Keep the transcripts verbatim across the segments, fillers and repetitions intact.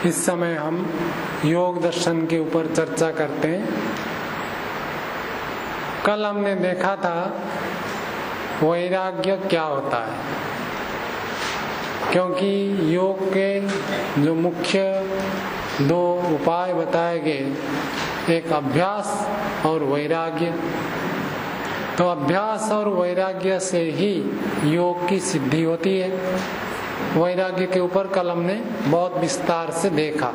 इस समय हम योग दर्शन के ऊपर चर्चा करते हैं। कल हमने देखा था वैराग्य क्या होता है, क्योंकि योग के जो मुख्य दो उपाय बताए गए, एक अभ्यास और वैराग्य। तो अभ्यास और वैराग्य से ही योग की सिद्धि होती है। वैराग्य के ऊपर कल हमने बहुत विस्तार से देखा।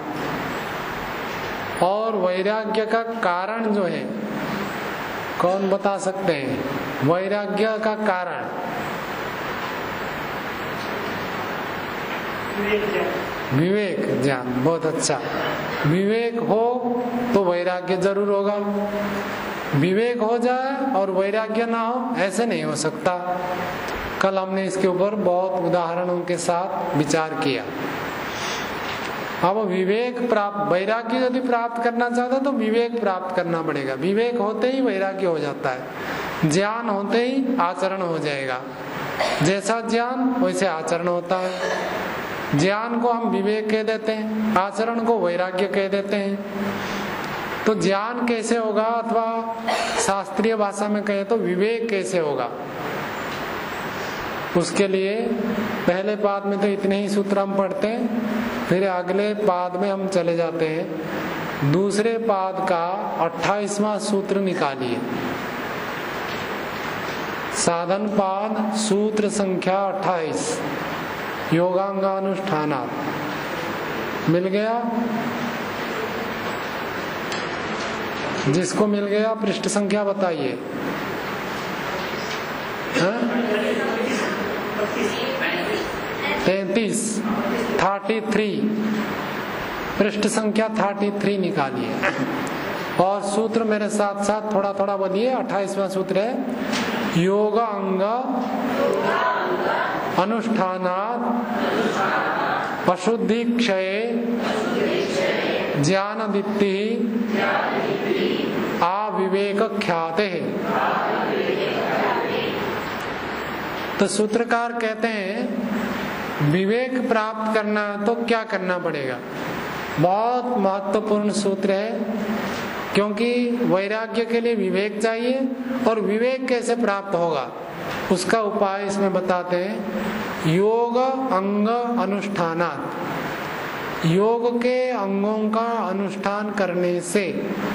और वैराग्य का कारण जो है, कौन बता सकते हैं वैराग्य का कारण? विवेक ज्ञान। बहुत अच्छा। विवेक हो तो वैराग्य जरूर होगा। विवेक हो जाए और वैराग्य ना हो, ऐसे नहीं हो सकता। कल हमने इसके ऊपर बहुत उदाहरणों के साथ विचार किया। अब विवेक प्राप्त, वैराग्य यदि प्राप्त करना चाहता तो विवेक प्राप्त करना पड़ेगा। विवेक होते ही वैराग्य हो जाता है। ज्ञान होते ही आचरण हो जाएगा। जैसा ज्ञान वैसे आचरण होता है। ज्ञान को हम विवेक कह देते हैं, आचरण को वैराग्य कह देते हैं। तो ज्ञान कैसे होगा, अथवा शास्त्रीय भाषा में कहे तो विवेक कैसे होगा? उसके लिए पहले पाद में तो इतने ही सूत्र हम पढ़ते हैं, फिर अगले पाद में हम चले जाते हैं। दूसरे पाद का अट्ठाईसवां सूत्र निकालिए। साधन पाद सूत्र संख्या अट्ठाईस, योगांगानुष्ठानात्। मिल गया? जिसको मिल गया पृष्ठ संख्या बताइए। तैतीस, थर्टी थ्री, पृष्ठ संख्या थर्टी थ्री निकालिए। और सूत्र मेरे साथ साथ थोड़ा थोड़ा बोलिए। अट्ठाईसवां सूत्र है योग अंग अनुष्ठानात् अशुद्धि क्षये ज्ञान दीप्ति अविवेक ख्याते। तो सूत्रकार कहते हैं विवेक प्राप्त करना तो क्या करना पड़ेगा? बहुत महत्वपूर्ण सूत्र है, क्योंकि वैराग्य के लिए विवेक चाहिए। और विवेक कैसे प्राप्त होगा उसका उपाय इसमें बताते हैं। योग अंग अनुष्ठानात्, योग के अंगों का अनुष्ठान करने से।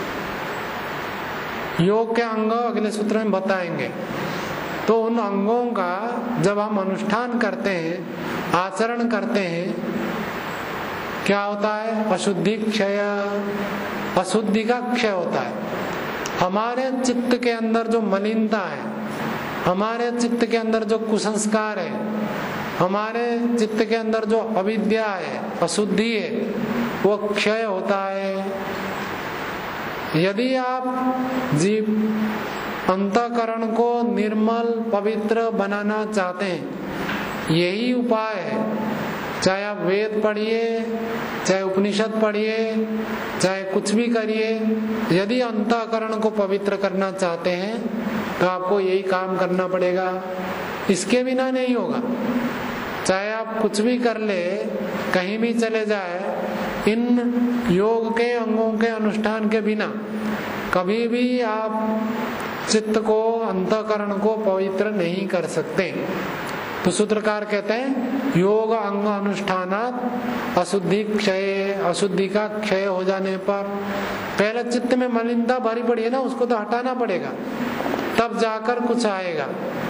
योग के अंग अगले सूत्र में बताएंगे। तो उन अंगों का जब हम अनुष्ठान करते हैं, आचरण करते हैं, क्या होता है? अशुद्धि क्षय, अशुद्धि का क्षय होता है। हमारे चित्त के अंदर जो मलिनता है, हमारे चित्त के अंदर जो कुसंस्कार है, हमारे चित्त के अंदर जो अविद्या है, अशुद्धि है, वो क्षय होता है। यदि आप जीव अंतःकरण को निर्मल पवित्र बनाना चाहते हैं, यही उपाय है। चाहे आप वेद पढ़िए, चाहे उपनिषद पढ़िए, चाहे कुछ भी करिए, यदि अंतःकरण को पवित्र करना चाहते हैं तो आपको यही काम करना पड़ेगा। इसके बिना नहीं होगा। चाहे आप कुछ भी कर ले, कहीं भी चले जाए, इन योग के अंगों के अनुष्ठान के बिना कभी भी आप चित्त को, अंतःकरण को पवित्र नहीं कर सकते। तो सूत्रकार कहते हैं योग अंग अनुष्ठानात् अशुद्धि क्षय, अशुद्धि का क्षय हो जाने पर, पहले चित्त में मलिनता भरी पड़ी है ना, उसको तो हटाना पड़ेगा, तब जाकर कुछ आएगा।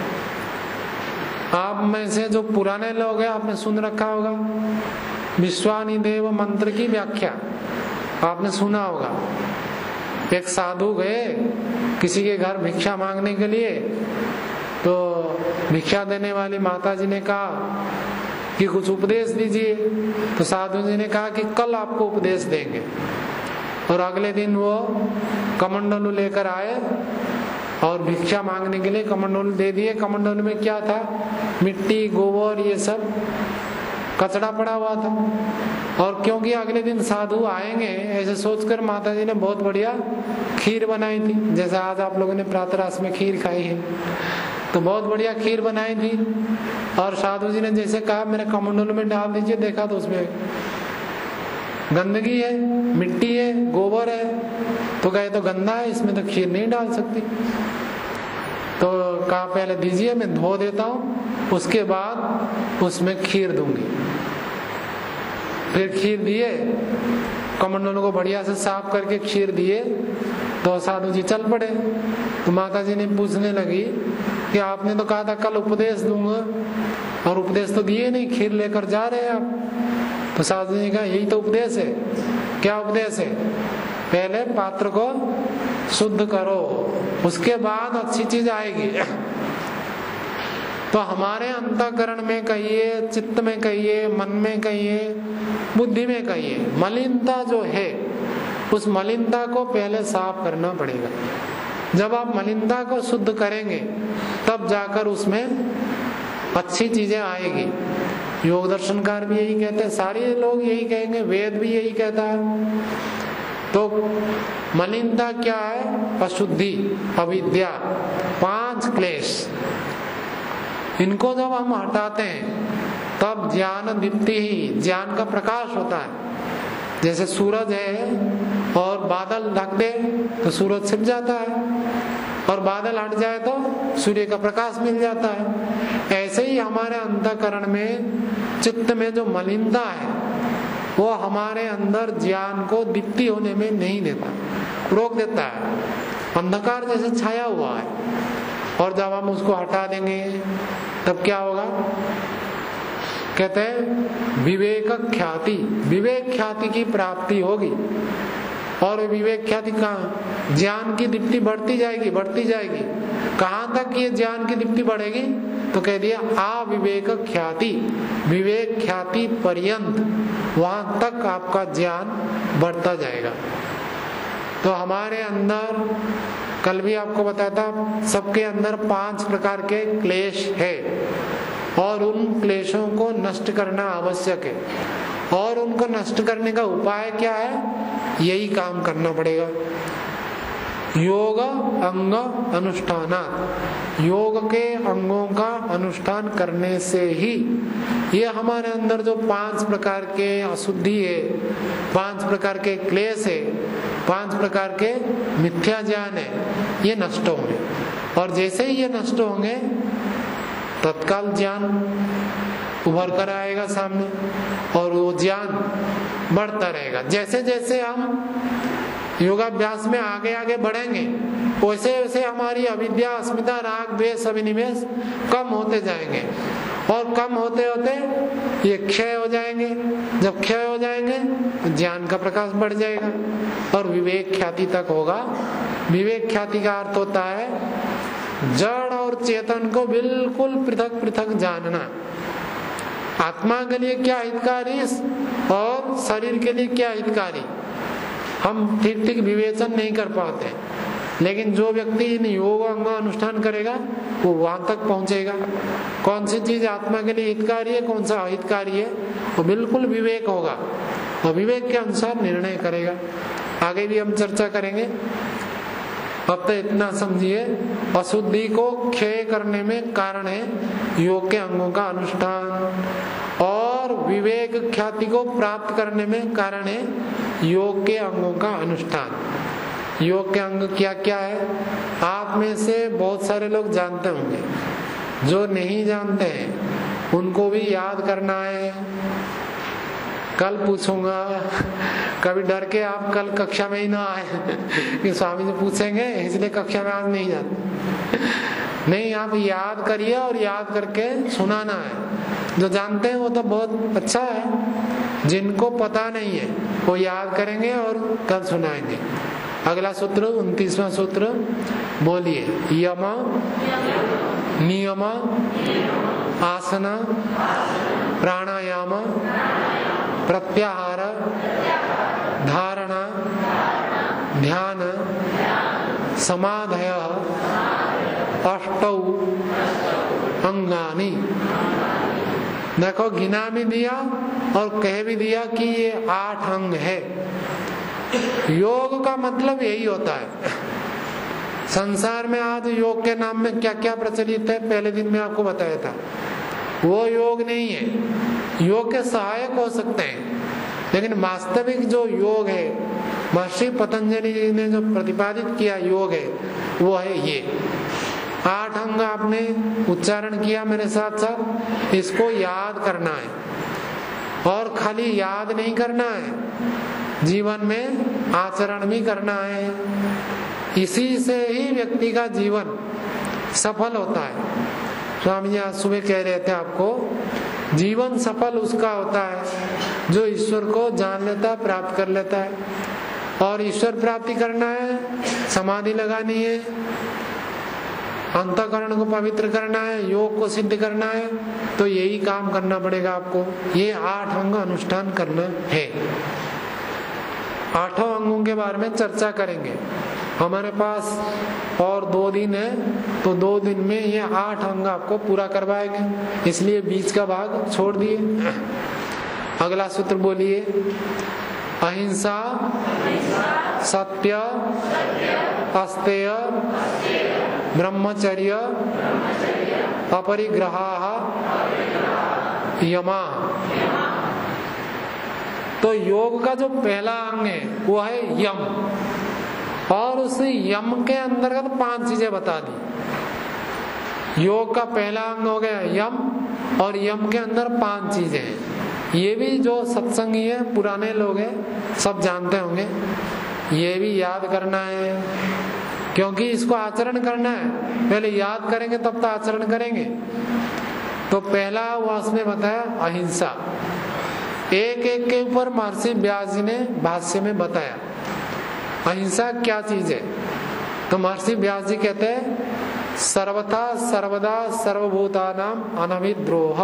आप में से जो पुराने लोग हैं, आपने सुन रखा होगा विश्वानि देव मंत्र की व्याख्या, आपने सुना होगा। एक साधु गए किसी के घर भिक्षा मांगने के लिए, तो भिक्षा देने वाली माता जी ने कहा कि कुछ उपदेश दीजिए। तो साधु जी ने कहा कि कल आपको उपदेश देंगे। और अगले दिन वो कमंडलू लेकर आए और भिक्षा मांगने के लिए कमंडलू दे दिए। कमंडलू में क्या था? मिट्टी, गोबर, ये सब कचड़ा पड़ा हुआ था। और क्योंकि अगले दिन साधु आएंगे ऐसे सोचकर माता जी ने बहुत बढ़िया खीर बनाई थी, जैसे आज आप लोगों ने प्रातराश में खीर खाई है, तो बहुत बढ़िया खीर बनाई थी। और साधु जी ने जैसे कहा मेरे कमंडलू में डाल दीजिए, देखा तो उसमें गंदगी है, मिट्टी है, गोबर है, तो कहे तो गंदा है, इसमें तो खीर नहीं डाल सकती। तो कहा पहले दीजिए, मैं धो देता हूँ, उसके बाद उसमें खीर दूंगी। फिर खीर दिए, कमंडलों को बढ़िया से साफ करके खीर दिए, तो साधु जी चल पड़े। तो माता जी ने पूछने लगी कि आपने तो कहा था कल उपदेश दूंगा, और उपदेश तो दिए नहीं, खीर लेकर जा रहे हैं आप। तो साधु जी ने कहा यही तो उपदेश है। क्या उपदेश है? पहले पात्र को शुद्ध करो, उसके बाद अच्छी चीज आएगी। तो हमारे अंतःकरण में कहिए, चित्त में कहिए, मन में कहिए, बुद्धि में कहिए, मलिनता जो है, उस मलिनता को पहले साफ करना पड़ेगा। जब आप मलिनता को शुद्ध करेंगे तब जाकर उसमें अच्छी चीजें आएगी। योग दर्शनकार भी यही कहते हैं, सारे लोग यही कहेंगे, वेद भी यही कहता है। तो मलिनता क्या है? अशुद्धि, अविद्या, पांच क्लेश। इनको जब हम हटाते हैं तब ज्ञान दीप्ति ही, ज्ञान का प्रकाश होता है। जैसे सूरज है और बादल ढक दे तो सूरज छिप जाता है, और बादल हट जाए तो सूर्य का प्रकाश मिल जाता है। ऐसे ही हमारे अंतःकरण में, चित्त में जो मलिनता है वो हमारे अंदर ज्ञान को दीप्ति होने में नहीं देता, रोक देता है। अंधकार जैसे छाया हुआ है, और जब हम उसको हटा देंगे तब क्या होगा? कहते हैं विवेक ख्याति, विवेक ख्याति की प्राप्ति होगी। और विवेक ख्याति कहाँ? ज्ञान की दीप्ति बढ़ती जाएगी, बढ़ती जाएगी। कहाँ तक ये ज्ञान की दीप्ति बढ़ेगी? तो कह दिया अविवेक ख्याति, विवेक ख्याति पर्यंत, वहां तक आपका ज्ञान बढ़ता जाएगा। तो हमारे अंदर, कल भी आपको बताया था, सबके अंदर पांच प्रकार के क्लेश है, और उन क्लेशों को नष्ट करना आवश्यक है। और उनको नष्ट करने का उपाय क्या है? यही काम करना पड़ेगा। योग अंग अनुष्ठानात्, योग के अंगों का अनुष्ठान करने से ही ये हमारे अंदर जो पांच प्रकार के अशुद्धि है, पांच प्रकार के क्लेश है, पांच प्रकार के मिथ्या ज्ञान है, ये नष्ट होंगे। और जैसे ही ये नष्ट होंगे तत्काल ज्ञान उभर कर आएगा सामने, और वो ज्ञान बढ़ता रहेगा। जैसे जैसे हम योगाभ्यास में आगे आगे बढ़ेंगे, वैसे वैसे हमारी अविद्या, अस्मिता, राग, द्वेष, अभिनिवेश कम होते जाएंगे, और कम होते होते ये क्षय हो जाएंगे। जब क्षय हो जाएंगे तो ज्ञान का प्रकाश बढ़ जाएगा, और विवेक ख्याति तक होगा। विवेक ख्याति का अर्थ होता है जड़ और चेतन को बिल्कुल पृथक पृथक जानना। आत्मा के लिए क्या हितकारी और शरीर के लिए क्या हितकारी, हम ठीक ठीक विवेचन नहीं कर पाते। लेकिन जो व्यक्ति इन योग अंग अनुष्ठान करेगा वो वहां तक पहुंचेगा। कौन सी चीज आत्मा के लिए हितकारी है, कौन सा अहितकारी है, वो बिल्कुल विवेक होगा, और विवेक के अनुसार निर्णय करेगा। आगे भी हम चर्चा करेंगे। अब तो इतना समझिए, अशुद्धि को क्षय करने में कारण है योग के अंगों का अनुष्ठान, और विवेक ख्याति को प्राप्त करने में कारण है योग के अंगों का अनुष्ठान। योग के अंग क्या क्या है? आप में से बहुत सारे लोग जानते होंगे, जो नहीं जानते हैं उनको भी याद करना है। कल पूछूंगा, कभी डर के आप कल कक्षा में ही ना आए कि स्वामी जी पूछेंगे इसलिए कक्षा में आज नहीं जाते। नहीं, आप याद करिए, और याद करके सुनाना है। जो जानते हैं वो तो बहुत अच्छा है, जिनको पता नहीं है वो याद करेंगे और कल सुनाएंगे। अगला सूत्र, उनतीसवां सूत्र बोलिए। यम नियम आसन प्राणायाम प्रत्याहार धारणा ध्यान समाधय अष्टौ अंगानि। देखो, गिना भी दिया और कह भी दिया कि ये आठ अंग है। योग का मतलब यही होता है। संसार में आज योग के नाम में क्या क्या प्रचलित है, पहले दिन में आपको बताया था, वो योग नहीं है। योग के सहायक हो सकते हैं, लेकिन वास्तविक जो योग है, महर्षि पतंजलि जी ने जो प्रतिपादित किया योग है, वो है ये आठ अंग। आपने उच्चारण किया मेरे साथ साथ, इसको याद करना है और खाली याद नहीं करना है, जीवन में आचरण भी करना है। इसी से ही व्यक्ति का जीवन सफल होता है। स्वामी जी आज सुबह कह रहे थे आपको, जीवन सफल उसका होता है जो ईश्वर को जान लेता है, प्राप्त कर लेता है। और ईश्वर प्राप्ति करना है, समाधि लगानी है, अंतःकरण को पवित्र करना है, योग को सिद्ध करना है, तो यही काम करना पड़ेगा आपको। ये आठ अंग अनुष्ठान करना है। आठों अंगों के बारे में चर्चा करेंगे। हमारे पास और दो दिन है, तो दो दिन में ये आठ अंग आपको पूरा करवाएंगे, इसलिए बीच का भाग छोड़ दिए। अगला सूत्र बोलिए, अहिंसा, सत्य, अस्तेय, ब्रह्मचर्य, अपरिग्रहाः, यमा। तो योग का जो पहला अंग है वो है यम, और उस यम के अंतर्गत पांच चीजें बता दी। योग का पहला अंग हो गया यम, और यम के अंदर पांच चीजें हैं। ये भी जो सत्संगी है, पुराने लोग हैं, सब जानते होंगे। ये भी याद करना है, क्योंकि इसको आचरण करना है। पहले याद करेंगे तब तो आचरण करेंगे। तो पहला वो उसने बताया अहिंसा। एक एक के ऊपर महर्षि व्यास जी ने भाष्य में बताया अहिंसा क्या चीज है। तो महर्षि व्यास जी कहते हैं, सर्वथा सर्वदा सर्वभूतानाम अनभिद्रोह।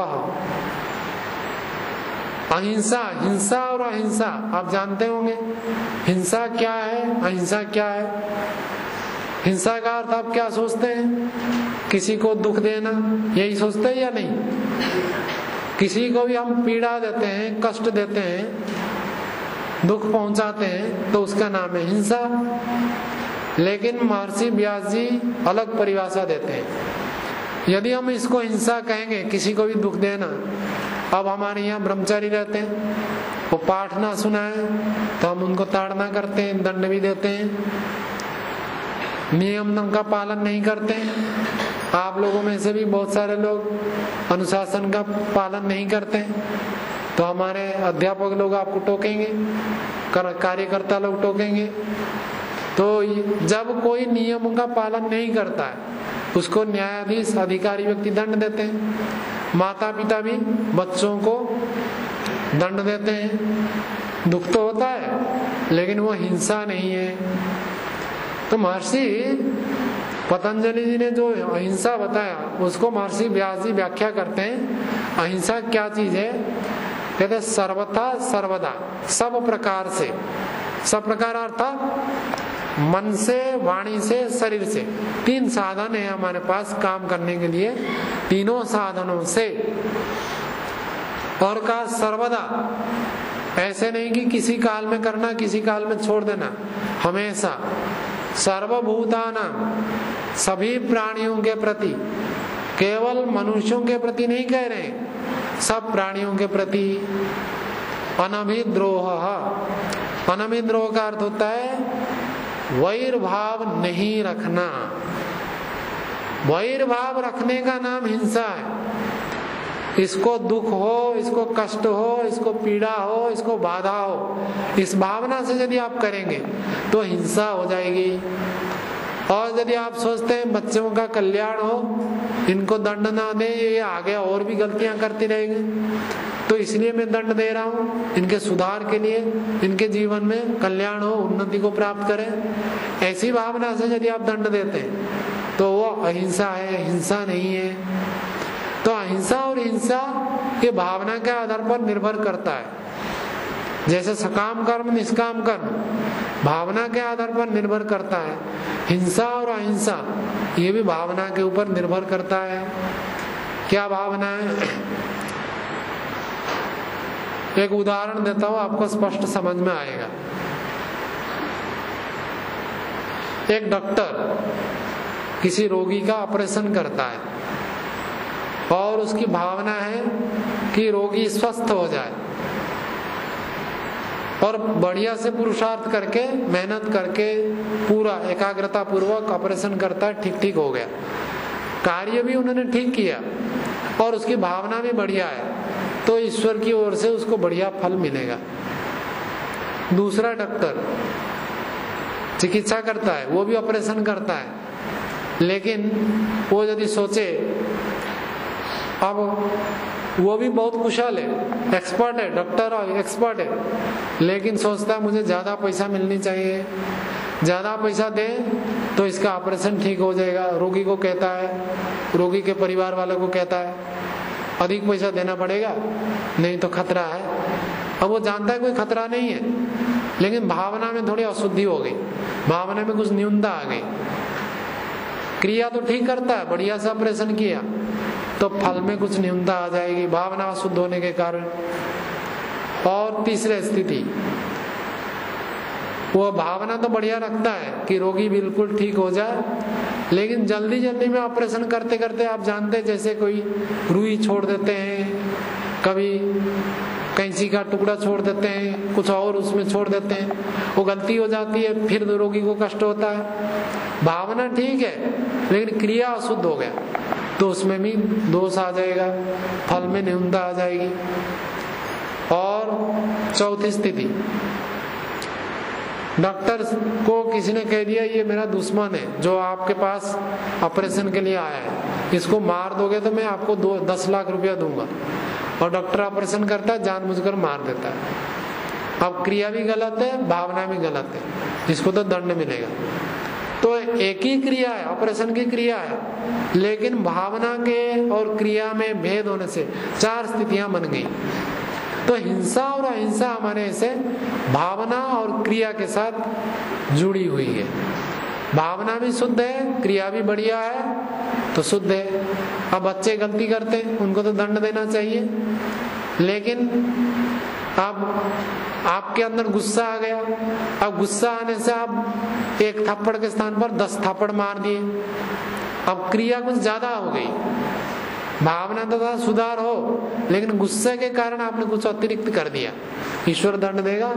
अहिंसा, हिंसा और अहिंसा आप जानते होंगे। हिंसा क्या है, अहिंसा क्या है। हिंसा का अर्थ आप क्या सोचते हैं? किसी को दुख देना, यही सोचते हैं या नहीं? किसी को भी हम पीड़ा देते हैं, कष्ट देते हैं, दुख पहुंचाते हैं, तो उसका नाम है हिंसा। लेकिन महर्षि व्यास जी अलग परिभाषा देते हैं। यदि हम इसको हिंसा कहेंगे, किसी को भी दुख देना, अब हमारे यहाँ ब्रह्मचारी रहते हैं, वो पाठ ना सुनाए तो हम उनको ताड़ना करते हैं, दंड भी देते हैं। नियम का पालन नहीं करते हैं, आप लोगों में से भी बहुत सारे लोग अनुशासन का पालन नहीं करते, तो हमारे अध्यापक लोग आपको टोकेंगे, कार्यकर्ता लोग टोकेंगे। तो जब कोई नियमों का पालन नहीं करता है, उसको न्यायाधीश, अधिकारी व्यक्ति दंड देते हैं। माता पिता भी बच्चों को दंड देते हैं। दुख तो होता है, लेकिन वो हिंसा नहीं है। तो महर्षि पतंजलि जी ने जो अहिंसा बताया, उसको महर्षि व्यास जी व्याख्या करते हैं। अहिंसा क्या चीज है? कहते सर्वथा सर्वदा, सब प्रकार से। सब प्रकार अर्थात मन से, वाणी से, शरीर से। तीन साधन है हमारे पास काम करने के लिए, तीनों साधनों से। और का सर्वदा, ऐसे नहीं कि किसी काल में करना, किसी काल में छोड़ देना, हमेशा। सर्वभूतानां, सभी प्राणियों के प्रति, केवल मनुष्यों के प्रति नहीं कह रहे, सब प्राणियों के प्रति। अनभिद्रोह, अनभिद्रोह का अर्थ होता है वैर भाव नहीं रखना। वैर भाव रखने का नाम हिंसा है। इसको दुख हो, इसको कष्ट हो, इसको पीड़ा हो, इसको बाधा हो, इस भावना से यदि आप करेंगे तो हिंसा हो जाएगी। और यदि आप सोचते हैं बच्चों का कल्याण हो, इनको दंड ना दे, ये आगे और भी गलतियां करती रहेंगी, तो इसलिए मैं दंड दे रहा हूँ, इनके सुधार के लिए, इनके जीवन में कल्याण हो, उन्नति को प्राप्त करें, ऐसी भावना से यदि आप दंड देते हैं तो वो अहिंसा है, हिंसा नहीं है। तो अहिंसा और हिंसा ये भावना के आधार पर निर्भर करता है। जैसे सकाम कर्म, निष्काम कर्म भावना के आधार पर निर्भर करता है, हिंसा और अहिंसा ये भी भावना के ऊपर निर्भर करता है। क्या भावना है? एक उदाहरण देता हूं, आपको स्पष्ट समझ में आएगा। एक डॉक्टर किसी रोगी का ऑपरेशन करता है और उसकी भावना है कि रोगी स्वस्थ हो जाए। और बढ़िया से पुरुषार्थ करके मेहनत करके पूरा एकाग्रता पूर्वक ऑपरेशन करता है, ठीक ठीक हो गया, कार्य भी उन्होंने ठीक किया और उसकी भावना भी बढ़िया है, तो ईश्वर की ओर से उसको बढ़िया फल मिलेगा। दूसरा डॉक्टर चिकित्सा करता है, वो भी ऑपरेशन करता है, लेकिन वो यदि सोचे, अब वो भी बहुत कुशल है, एक्सपर्ट है, डॉक्टर एक्सपर्ट है, लेकिन सोचता है मुझे ज्यादा पैसा मिलनी चाहिए, ज्यादा पैसा दे तो इसका ऑपरेशन ठीक हो जाएगा। रोगी को कहता है, रोगी के परिवार वालों को कहता है अधिक पैसा देना पड़ेगा, नहीं तो खतरा है। अब वो जानता है कोई खतरा नहीं है, लेकिन भावना में थोड़ी अशुद्धि हो गई, भावना में कुछ न्यूनता आ गई। क्रिया तो ठीक करता है, बढ़िया से ऑपरेशन किया, तो फल में कुछ न्यूनता आ जाएगी भावना अशुद्ध होने के कारण। और तीसरी स्थिति, वो भावना तो बढ़िया रखता है कि रोगी बिल्कुल ठीक हो जाए, लेकिन जल्दी जल्दी में ऑपरेशन करते करते आप जानते हैं, जैसे कोई रुई छोड़ देते हैं, कभी कैंची का टुकड़ा छोड़ देते हैं, कुछ और उसमें छोड़ देते हैं, वो गलती हो जाती है, फिर रोगी को कष्ट होता है। भावना ठीक है लेकिन क्रिया अशुद्ध हो गया तो उसमें भी दोष आ जाएगा, फल में न्यूनता आ जाएगी। और चौथी स्थिति, डॉक्टर को किसी ने कह दिया ये मेरा दुश्मन है जो आपके पास ऑपरेशन के लिए आया है, इसको मार दोगे तो मैं आपको दो दस लाख रुपया दूंगा, और डॉक्टर ऑपरेशन करता है जानबूझकर मार देता है। अब क्रिया भी गलत है, भावना भी गलत है, इसको तो दंड मिलेगा। तो एक ही क्रिया है, ऑपरेशन की क्रिया है, लेकिन भावना के और क्रिया में भेद होने से चार स्थितियां बन गई। तो हिंसा और अहिंसा हमारे से भावना और क्रिया के साथ जुड़ी हुई है। भावना भी शुद्ध है, क्रिया भी बढ़िया है, तो शुद्ध है। अब बच्चे गलती करते हैं, उनको तो दंड देना चाहिए, लेकिन अब आपके अंदर गुस्सा आ गया, अब गुस्सा आने से आप एक थप्पड़ के स्थान पर दस थप्पड़ मार दिए, अब क्रिया कुछ ज्यादा हो गई। भावना तो था सुधार हो, लेकिन गुस्से के कारण आपने कुछ अतिरिक्त कर दिया, ईश्वर दंड देगा।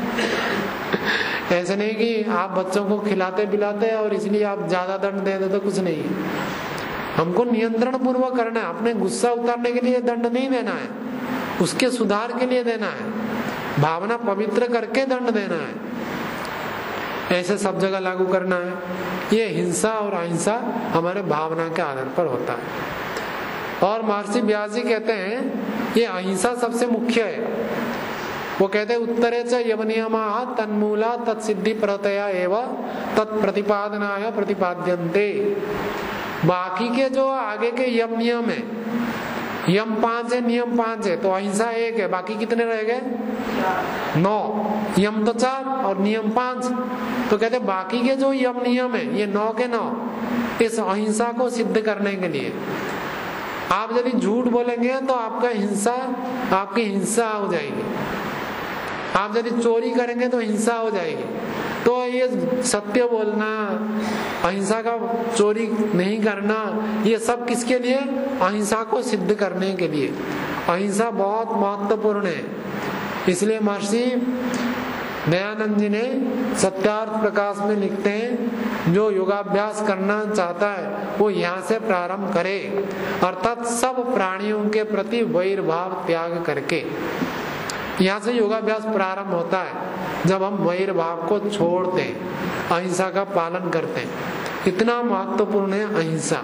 ऐसे नहीं कि आप बच्चों को खिलाते पिलाते और इसलिए आप ज्यादा दंड दे देते, तो कुछ नहीं है। हमको नियंत्रण पूर्वक करना है, अपने गुस्सा उतारने के लिए दंड नहीं देना है, उसके सुधार के लिए देना है, भावना पवित्र करके दंड देना है। ऐसे सब जगह लागू करना है। ये हिंसा और अहिंसा हमारे भावना के आधार पर होता है। और महर्षि व्यास जी कहते हैं ये अहिंसा सबसे मुख्य है। वो कहते हैं उत्तरे च यमनियमाः तन्मूला तत्सिद्धि प्रतया एवं तत्प्रतिपादनाय प्रतिपाद्यन्ते। बाकी के जो आगे के यम नियम है, यम पांच है, नियम पांच है, तो अहिंसा एक है, बाकी कितने रह गए? नौ। यम तो चार और नियम पांच, तो कहते बाकी के जो यम नियम है ये नौ के नौ इस अहिंसा को सिद्ध करने के लिए। आप यदि झूठ बोलेंगे तो आपका हिंसा आपकी हिंसा हो जाएगी, आप यदि चोरी करेंगे तो हिंसा हो जाएगी। तो ये सत्य बोलना, अहिंसा का चोरी नहीं करना, ये सब किसके लिए? अहिंसा को सिद्ध करने के लिए। अहिंसा बहुत महत्वपूर्ण है। इसलिए महर्षि दयानंद जी ने सत्यार्थ प्रकाश में लिखते हैं जो योगाभ्यास करना चाहता है वो यहाँ से प्रारंभ करे, अर्थात सब प्राणियों के प्रति वैर भाव त्याग करके। यहाँ से योगाभ्यास प्रारंभ होता है जब हम वैर भाव को छोड़ते हैं, अहिंसा का पालन करते हैं। इतना महत्वपूर्ण है अहिंसा।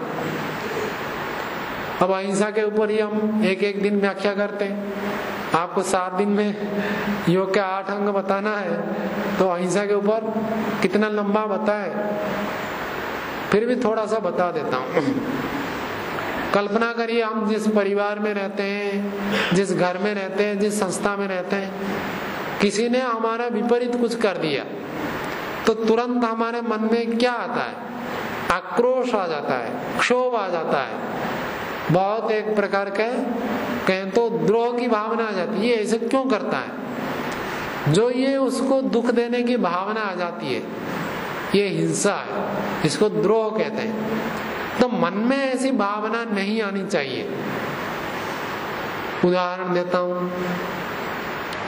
अब अहिंसा के ऊपर ही हम एक एक दिन व्याख्या करते हैं। आपको सात दिन में योग के आठ अंग बताना है तो अहिंसा के ऊपर कितना लंबा बताए, फिर भी थोड़ा सा बता देता हूँ। कल्पना करिए हम जिस परिवार में रहते हैं, जिस घर में रहते हैं, जिस संस्था में रहते हैं, किसी ने हमारा विपरीत कुछ कर दिया तो तुरंत हमारे मन में क्या आता है? आक्रोश आ जाता है, क्षोभ आ जाता है, बहुत एक प्रकार का कहें तो द्रोह की भावना आ जाती है। ये ऐसे क्यों करता है? जो ये उसको दुख देने की भावना आ जाती है, ये हिंसा है, इसको द्रोह कहते हैं। तो मन में ऐसी भावना नहीं आनी चाहिए। उदाहरण देता हूं,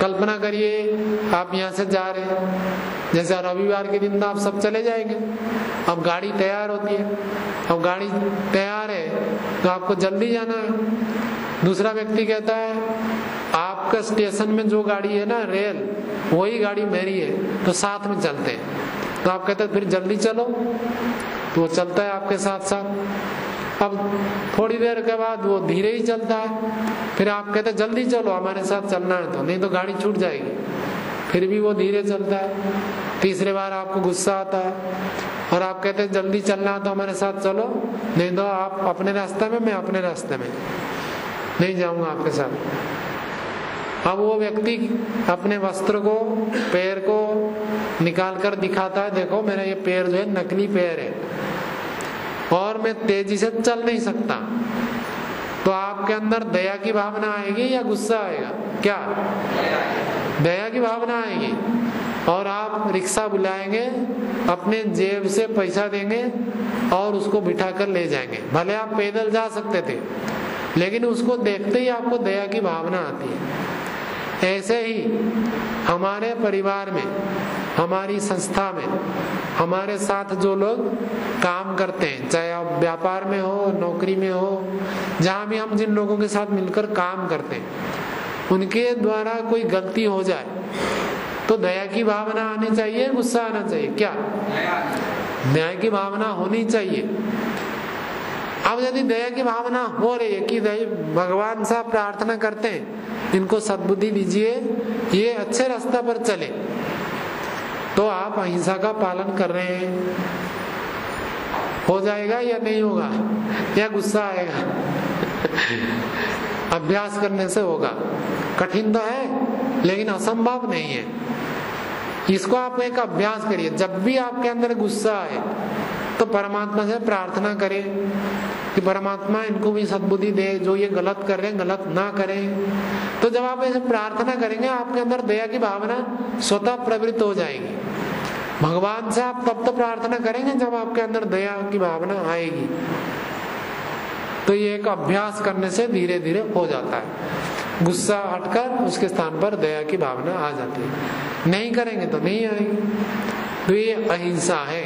कल्पना करिए आप यहाँ से जा रहे हैं, जैसे रविवार के दिन तो आप सब चले जाएंगे, अब गाड़ी तैयार होती है, अब गाड़ी तैयार है तो आपको जल्दी जाना है। दूसरा व्यक्ति कहता है आपका स्टेशन में जो गाड़ी है ना रेल, वही गाड़ी मेरी है, तो साथ में चलते हैं। तो आप कहते हैं फिर जल्दी चलो, तो वो चलता है आपके साथ साथ। अब थोड़ी देर के बाद वो धीरे ही चलता है, फिर आप कहते हैं जल्दी चलो हमारे साथ चलना है, तो नहीं तो गाड़ी छूट जाएगी, फिर भी वो धीरे चलता है। तीसरे बार आपको गुस्सा आता है और आप कहते हैं जल्दी चलना है तो हमारे साथ चलो, नहीं तो आप अपने रास्ते में, मैं अपने रास्ते में, नहीं जाऊंगा आपके साथ। अब वो व्यक्ति अपने वस्त्र को, पैर को निकाल कर दिखाता है, देखो मेरा ये पैर जो है नकली पैर है और मैं तेजी से चल नहीं सकता। तो आपके अंदर दया की भावना आएगी या गुस्सा आएगा? क्या? दया की भावना आएगी। और आप रिक्शा बुलाएंगे, अपने जेब से पैसा देंगे और उसको बिठा कर ले जाएंगे। भले आप पैदल जा सकते थे, लेकिन उसको देखते ही आपको दया की भावना आती है। ऐसे ही हमारे परिवार में, हमारी संस्था में, हमारे साथ जो लोग काम करते हैं, चाहे आप व्यापार में हो, नौकरी में हो, जहाँ भी हम जिन लोगों के साथ मिलकर काम करते हैं, उनके द्वारा कोई गलती हो जाए तो दया की भावना आनी चाहिए, गुस्सा आना चाहिए? क्या? दया की भावना होनी चाहिए। अब यदि दया की भावना हो रही है कि भगवान से प्रार्थना करते हैं इनको सद्बुद्धि दीजिए, ये अच्छे रास्ते पर चले, तो आप अहिंसा का पालन कर रहे हैं, हो जाएगा या नहीं होगा? या गुस्सा आएगा? अभ्यास करने से होगा। कठिन तो है लेकिन असंभव नहीं है। इसको आप एक अभ्यास करिए। जब भी आपके अंदर गुस्सा आए तो परमात्मा से प्रार्थना करें कि परमात्मा इनको भी सद्बुद्धि दे, जो ये गलत कर रहे हैं गलत ना करें। तो जब आप ऐसे प्रार्थना करेंगे आपके अंदर दया की भावना स्वतः प्रवृत्त हो जाएगी। भगवान से आप तब तो प्रार्थना करेंगे जब आपके अंदर दया की भावना आएगी। तो ये एक अभ्यास करने से धीरे धीरे हो जाता है। गुस्सा हटकर उसके स्थान पर दया की भावना आ जाती है। नहीं करेंगे तो नहीं आएगी। तो ये अहिंसा है।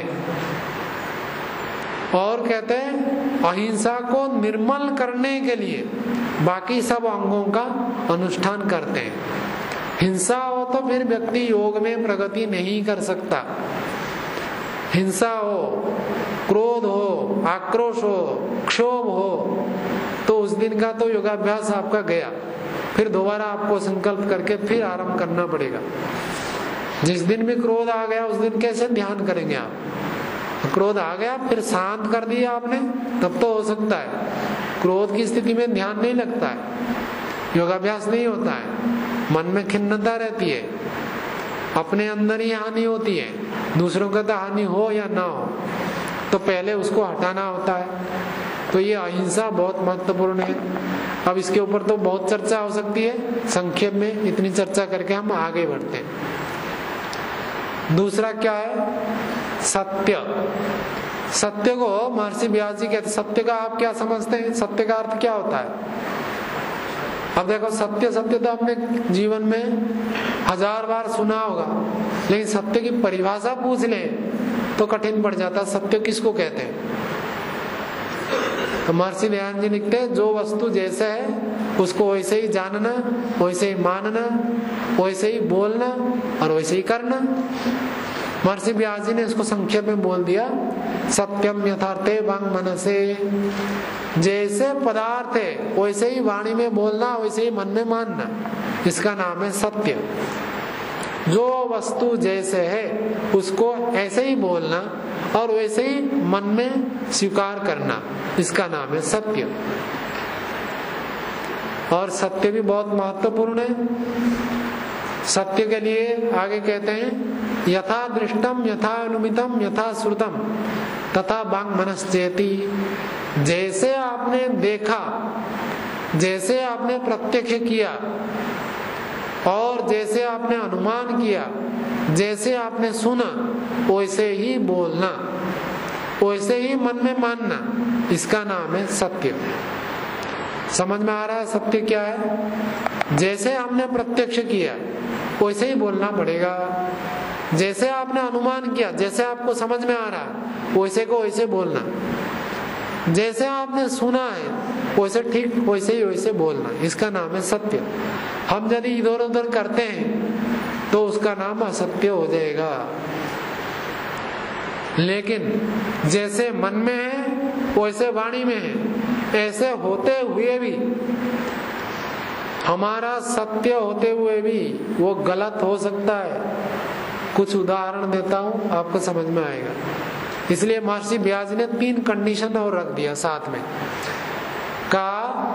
और कहते हैं अहिंसा को निर्मल करने के लिए बाकी सब अंगों का अनुष्ठान करते हैं। हिंसा हो तो फिर व्यक्ति योग में प्रगति नहीं कर सकता। हिंसा हो, क्रोध हो, आक्रोश हो, क्षोभ हो, तो उस दिन का तो योगाभ्यास आपका गया। फिर दोबारा आपको संकल्प करके फिर आरंभ करना पड़ेगा। जिस दिन भी क्रोध आ गया उस दिन कैसे ध्यान करेंगे आप? क्रोध आ गया फिर शांत कर दिया आपने, तब तो हो सकता है। क्रोध की स्थिति में ध्यान नहीं लगता है, योगाभ्यास नहीं होता है, मन में खिन्नता रहती है, अपने अंदर ही हानि होती है, दूसरों का तो हानि हो या ना हो, तो पहले उसको हटाना होता है। तो ये अहिंसा बहुत महत्वपूर्ण है। अब इसके ऊपर तो बहुत चर्चा हो सकती है, संक्षेप में इतनी चर्चा करके हम आगे बढ़ते हैं। दूसरा क्या है? सत्य। सत्य को महर्षि व्यास जी कहते, सत्य का आप क्या समझते हैं? सत्य का अर्थ क्या होता है? अब देखो, सत्य सत्य तो आपने जीवन में हजार बार सुना होगा, लेकिन सत्य की परिभाषा पूछ ले तो कठिन पड़ जाता। सत्य किसको कहते हैं? तो महर्षि दयानंद जी लिखते हैं, जो वस्तु जैसे है उसको वैसे ही जानना, वैसे ही मानना, वैसे ही बोलना और वैसे ही करना। महर्षि व्यास जी ने इसको संक्षेप में बोल दिया, सत्यम यथार्थे वांग मनसे। जैसे पदार्थ है वैसे ही वाणी में बोलना, वैसे ही मन में मानना, इसका नाम है सत्य। जो वस्तु जैसे है उसको ऐसे ही बोलना और वैसे ही मन में स्वीकार करना, इसका नाम है सत्य। और सत्य भी बहुत महत्वपूर्ण है। सत्य के लिए आगे कहते हैं, यथा दृष्टम यथा अनुमितम यथा श्रुतम तथा वांग मनश्चेति। जैसे आपने देखा, जैसे आपने प्रत्यक्ष किया और जैसे आपने अनुमान किया, जैसे आपने सुना, वैसे ही बोलना, वैसे ही मन में मानना, इसका नाम है सत्य। समझ में आ रहा है सत्य क्या है? जैसे हमने प्रत्यक्ष किया, वैसे ही बोलना पड़ेगा। जैसे आपने अनुमान किया, जैसे आपको समझ में आ रहा है वैसे को वैसे बोलना, जैसे आपने सुना है वैसे ठीक वैसे ही वैसे बोलना, इसका नाम है सत्य। हम यदि इधर उधर करते हैं तो उसका नाम असत्य हो जाएगा। लेकिन जैसे मन में है वैसे वाणी में है, ऐसे होते हुए भी, हमारा सत्य होते हुए भी वो गलत हो सकता है। कुछ उदाहरण देता हूं, आपको समझ में आएगा। इसलिए महर्षि व्यास ने तीन कंडीशन और रख दिया साथ में, का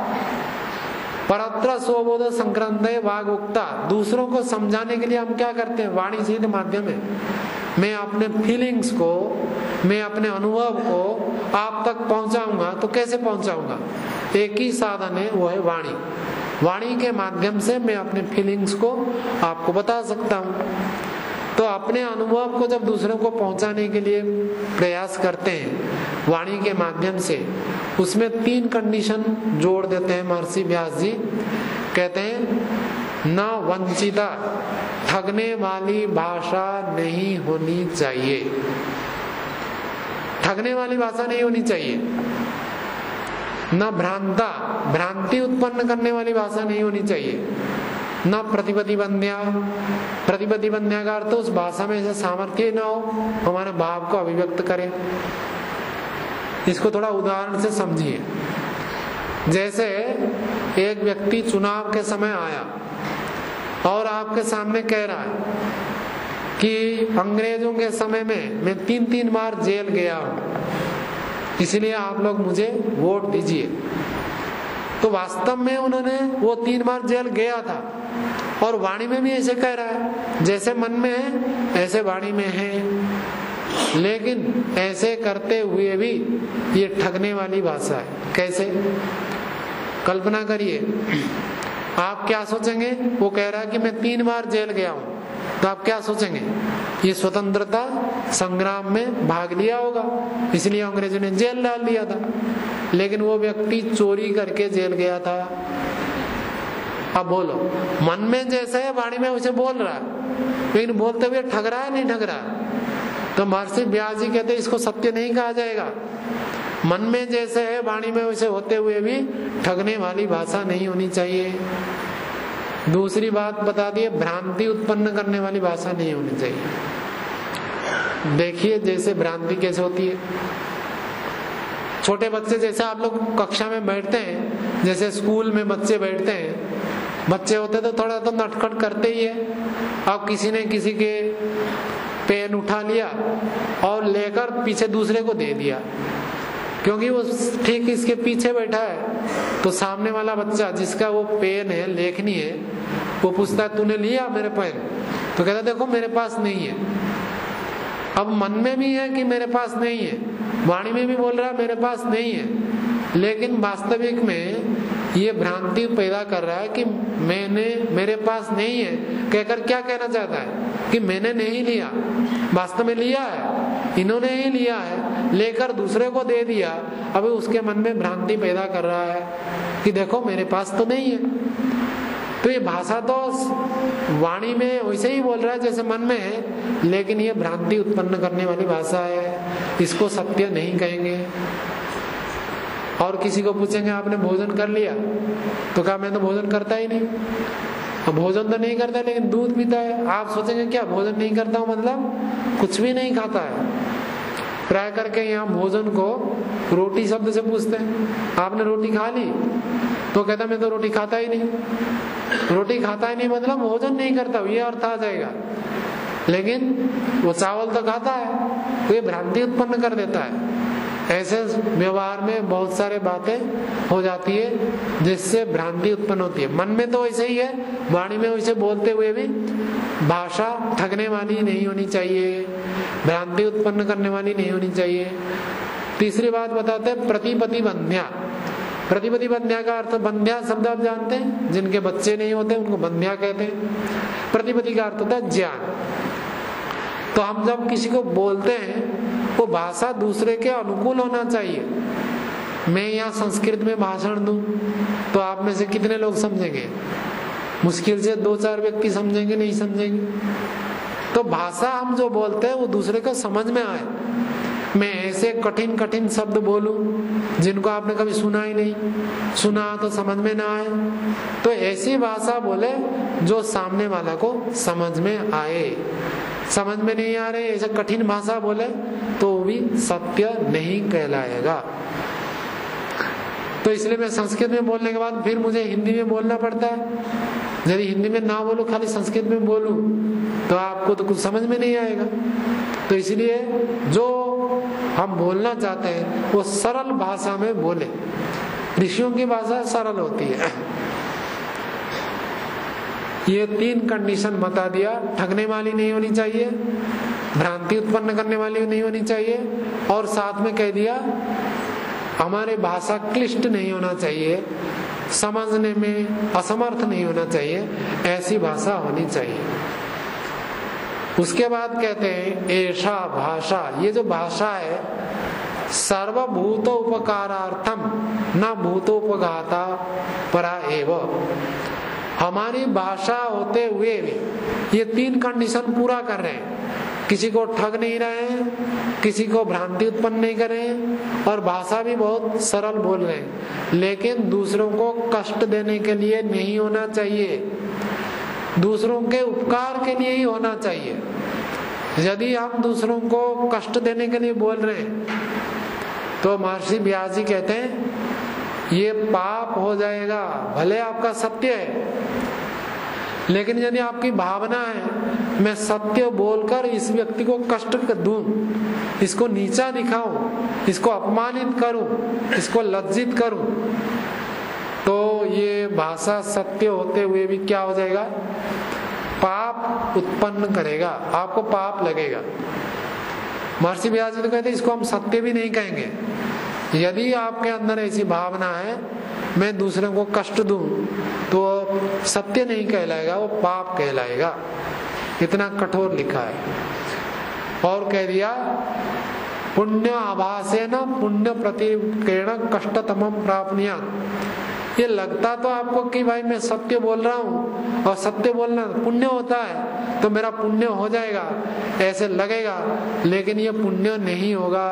परत्र स्वबोध संक्रंदे वाग उक्ता। दूसरों को समझाने के लिए हम क्या करते हैं, वाणी से माध्यम है। मैं अपने फीलिंग्स को, मैं अपने अनुभव को आप तक पहुंचाऊंगा, तो कैसे पहुंचाऊंगा? एक ही साधन है, वो है वाणी। वाणी के माध्यम से मैं अपने फीलिंग्स को आपको बता सकता हूं। तो अपने अनुभव को जब दूसरों को पहुंचाने के लिए प्रयास करते हैं वाणी के माध्यम से, उसमें तीन कंडीशन जोड़ देते हैं महर्षि व्यास जी। कहते हैं न वंचिता, ठगने वाली भाषा नहीं होनी चाहिए। ठगने वाली भाषा नहीं होनी चाहिए। न भ्रांता, भ्रांति उत्पन्न करने वाली भाषा नहीं होनी चाहिए। न प्रतिपदिबंध्या, प्रतिपदिबंध्या का अर्थ उस भाषा में ऐसा सामर्थ्य न हो हमारे भाव को अभिव्यक्त करे। इसको थोड़ा उदाहरण से समझिए। जैसे एक व्यक्ति चुनाव के समय आया और आपके सामने कह रहा है कि अंग्रेजों के समय में मैं तीन तीन बार जेल गया हूं, इसलिए आप लोग मुझे वोट दीजिए। तो वास्तव में उन्होंने वो तीन बार जेल गया था और वाणी में भी ऐसे कह रहा है, जैसे मन में है ऐसे वाणी में है। लेकिन ऐसे करते हुए भी ये ठगने वाली भाषा है। कैसे? कल्पना करिए, आप क्या सोचेंगे? वो कह रहा है कि मैं तीन बार जेल गया हूं, तो आप क्या सोचेंगे? ये स्वतंत्रता संग्राम में भाग लिया होगा, इसलिए अंग्रेजों ने जेल डाल दिया था। लेकिन वो व्यक्ति चोरी करके जेल गया था। अब बोलो, मन में जैसे है वाणी में उसे बोल रहा है, लेकिन बोलते हुए ठग रहा है नहीं ठग रहा है? तो महर्षि व्यास जी कहते इसको सत्य नहीं कहा जाएगा। मन में जैसे है वाणी में वैसे होते हुए भी ठगने वाली भाषा नहीं होनी चाहिए। दूसरी बात बता दिए, भ्रांति उत्पन्न करने वाली भाषा नहीं होनी चाहिए। देखिए जैसे भ्रांति कैसे होती है। छोटे बच्चे जैसे आप लोग कक्षा में बैठते हैं, जैसे स्कूल में बच्चे बैठते हैं, बच्चे होते तो थोड़ा तो नटखट करते ही है। अब किसी ने किसी के पेन उठा लिया और लेकर पीछे दूसरे को दे दिया, क्योंकि वो ठीक इसके पीछे बैठा है। तो सामने वाला बच्चा जिसका वो पेन है, लेखनी है, वो पूछता है तूने लिया मेरे पेन? तो कहता देखो मेरे पास नहीं है। अब मन में भी है कि मेरे पास नहीं है, वाणी में भी बोल रहा है मेरे पास नहीं है, लेकिन वास्तविक में ये भ्रांति पैदा कर रहा है कि मैंने, मेरे पास नहीं है कहकर क्या कहना चाहता है कि मैंने नहीं लिया। वास्तव में लिया है, इन्होंने ही लिया है, लेकर दूसरे को दे दिया। अभी उसके मन में भ्रांति पैदा कर रहा है कि देखो मेरे पास तो नहीं है। तो ये भाषा तो वाणी में वैसे ही बोल रहा है जैसे मन में है, लेकिन ये भ्रांति उत्पन्न करने वाली भाषा है, इसको सत्य नहीं कहेंगे। और किसी को पूछेंगे आपने भोजन कर लिया? तो कहा मैं तो भोजन करता ही नहीं। अब भोजन तो नहीं करता लेकिन दूध पीता है। आप सोचेंगे क्या भोजन नहीं करता हूं मतलब कुछ भी नहीं खाता है? प्राय करके यहाँ भोजन को रोटी शब्द से पूछते हैं, आपने रोटी खा ली? तो कहता मैं तो रोटी खाता ही नहीं। रोटी खाता ही नहीं मतलब भोजन नहीं करता, ये अर्थ आ जाएगा। लेकिन वो चावल तो खाता है, तो ये भ्रांति उत्पन्न कर देता है। ऐसे व्यवहार में बहुत सारे बातें हो जाती है जिससे भ्रांति उत्पन्न होती है। मन में तो वैसे ही है, वाणी में वैसे बोलते हुए भी भाषा ठगने वाली नहीं होनी चाहिए, भ्रांति उत्पन्न करने वाली नहीं होनी चाहिए। तीसरी बात बताते हैं प्रतिपति बंध्या। प्रतिपति बंध्या का अर्थ, बंध्या शब्द आप जानते हैं, जिनके बच्चे नहीं होते उनको बंध्या कहते हैं। प्रतिपति का अर्थ होता है ज्ञान। तो हम जब किसी को बोलते हैं वो भाषा दूसरे के अनुकूल होना चाहिए। मैं यहाँ संस्कृत में भाषण दूं तो आप में से कितने लोग समझेंगे? मुश्किल से दो चार व्यक्ति समझेंगे, नहीं समझेंगे। तो भाषा हम जो बोलते हैं वो दूसरे को समझ में आए। मैं ऐसे कठिन कठिन शब्द बोलूं जिनको आपने कभी सुना ही नहीं, सुना तो समझ में ना आए, तो ऐसी भाषा बोले जो सामने वाला को समझ में आए। समझ में नहीं आ रहे ऐसे कठिन भाषा बोले तो वो भी सत्य नहीं कहलाएगा। तो इसलिए मैं संस्कृत में बोलने के बाद फिर मुझे हिंदी में बोलना पड़ता है। यदि हिंदी में ना बोलूं, खाली संस्कृत में बोलूं, तो आपको तो कुछ समझ में नहीं आएगा। तो इसलिए जो हम बोलना चाहते हैं वो सरल भाषा में बोले। ऋषियों की भाषा सरल होती है। ये तीन कंडीशन बता दिया। ठगने वाली नहीं होनी चाहिए, भ्रांति उत्पन्न करने वाली नहीं होनी चाहिए, और साथ में कह दिया हमारे भाषा क्लिष्ट नहीं होना चाहिए, समझने में असमर्थ नहीं होना चाहिए, ऐसी भाषा होनी चाहिए। उसके बाद कहते हैं ऐसा भाषा, ये जो भाषा है सर्वभूत उपकारार्थम न भूतोपघाता परा एव। हमारी भाषा होते हुए भी ये तीन कंडीशन पूरा कर रहे हैं। किसी को ठग नहीं रहे हैं, किसी को भ्रांति उत्पन्न नहीं कर रहे हैं, और भाषा भी बहुत सरल बोल रहे हैं। लेकिन दूसरों को कष्ट देने के लिए नहीं होना चाहिए, दूसरों के उपकार के लिए ही होना चाहिए। यदि हम दूसरों को कष्ट देने के लिए बोल रहे हैं तो महर्षि व्यास जी कहते हैं ये पाप हो जाएगा। भले आपका सत्य है, लेकिन यदि आपकी भावना है मैं सत्य बोलकर इस व्यक्ति को कष्ट दूं, इसको नीचा दिखाऊं, इसको अपमानित करूं, इसको लज्जित करूं, तो ये भाषा सत्य होते हुए भी क्या हो जाएगा, पाप उत्पन्न करेगा, आपको पाप लगेगा। महर्षि व्यास जी तो कहते हैं इसको हम सत्य भी नहीं कहेंगे। यदि आपके अंदर ऐसी भावना है मैं दूसरे को कष्ट दूं, तो सत्य नहीं कहलाएगा, वो पाप कहलाएगा। इतना कठोर लिखा है। और कह दिया पुण्य आभासेन पुण्य प्रतिक्रियण कष्टतमम प्राप्नुयात्। ये लगता तो आपको कि भाई मैं सत्य बोल रहा हूँ और सत्य बोलना पुण्य होता है तो मेरा पुण्य हो जाएगा, ऐसे लगेगा, लेकिन ये पुण्य नहीं होगा।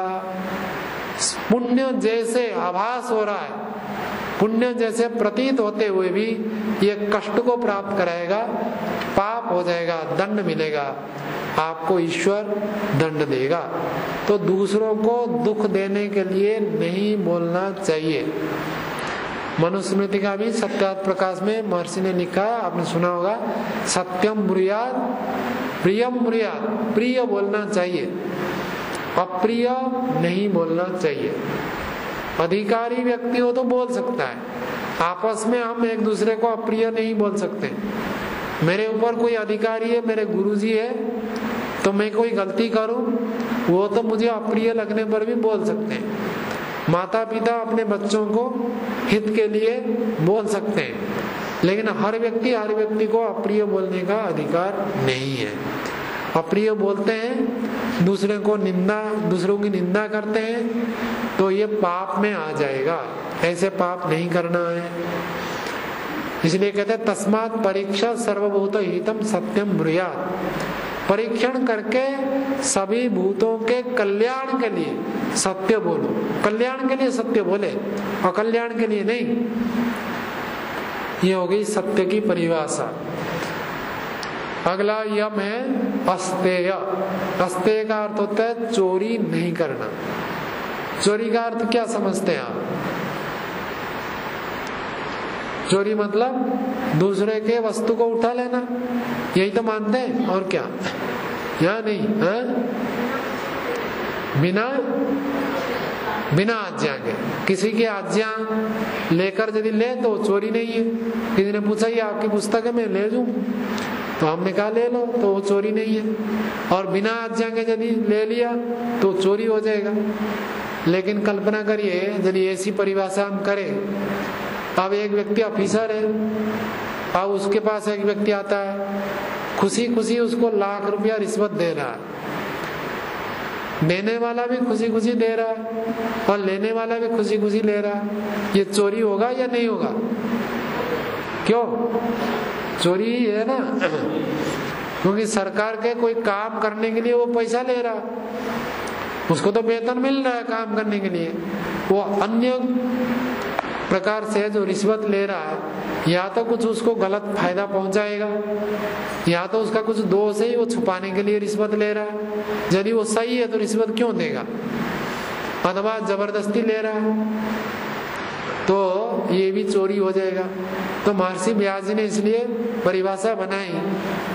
पुण्य जैसे आभास हो रहा है, पुण्य जैसे प्रतीत होते हुए भी ये कष्ट को प्राप्त कराएगा, पाप हो जाएगा, दंड मिलेगा, आपको ईश्वर दंड देगा। तो दूसरों को दुख देने के लिए नहीं बोलना चाहिए। मनुस्मृति का भी सत्यार्थ प्रकाश में महर्षि ने लिखा है, आपने सुना होगा, सत्यम ब्रूयात् प्रियम ब्रूयात्। प्रिय बोलना चाहिए, अप्रिय नहीं बोलना चाहिए। अधिकारी व्यक्ति हो तो बोल सकता है, आपस में हम एक दूसरे को अप्रिय नहीं बोल सकते। मेरे ऊपर कोई अधिकारी है, मेरे गुरुजी है, तो मैं कोई गलती करूं वो तो मुझे अप्रिय लगने पर भी बोल सकते हैं। माता पिता अपने बच्चों को हित के लिए बोल सकते हैं, लेकिन हर व्यक्ति हर व्यक्ति को अप्रिय बोलने का अधिकार नहीं है। अप्रिय बोलते हैं, दूसरे को निंदा दूसरों की निंदा करते हैं, तो ये पाप में आ जाएगा। ऐसे पाप नहीं करना है। इसलिए कहते हैं तस्मात् परीक्षा सर्वभूत हितम सत्यम ब्रूयात्। परीक्षण करके सभी भूतों के कल्याण के लिए सत्य बोलो। कल्याण के लिए सत्य बोले, अकल्याण के लिए नहीं। ये हो गई सत्य की परिभाषा। अगला यम है अस्तेय। अस्तेय का अर्थ होता है चोरी नहीं करना। चोरी का अर्थ क्या समझते हैं आप? चोरी मतलब दूसरे के वस्तु को उठा लेना, यही तो मानते हैं, और क्या? या नहीं है? बिना बिना आज्ञा के, किसी की आज्ञा लेकर यदि ले तो चोरी नहीं है। किसी ने पूछा ये आपकी पुस्तक है, मैं ले लूं, तो हमने कहा ले लो, तो वो चोरी नहीं है। और बिना आज्ञा के यदि ले लिया तो चोरी हो जाएगा। लेकिन कल्पना करिए यदि ऐसी परिभाषा हम करें, अब एक व्यक्ति ऑफिसर है, अब उसके पास एक व्यक्ति आता है, खुशी खुशी उसको लाख रुपया रिश्वत दे रहा है, देने वाला भी खुशी खुशी दे रहा है और लेने वाला भी खुशी खुशी ले रहा है, ये चोरी होगा या नहीं होगा? क्यों? चोरी ही है ना, क्योंकि सरकार के कोई काम करने के लिए वो पैसा ले रहा, उसको तो वेतन मिल रहा है काम करने के लिए। वो अन्य प्रकार से जो रिश्वत ले रहा है, या तो कुछ उसको गलत फायदा पहुंचाएगा, या तो उसका कुछ दोष है वो छुपाने के लिए रिश्वत ले रहा है। यदि वो सही है तो रिश्वत क्यों देगा, अथवा जबरदस्ती ले रहा है तो ये भी चोरी हो जाएगा। तो महर्षि व्यास जी ने इसलिए परिभाषा बनाई,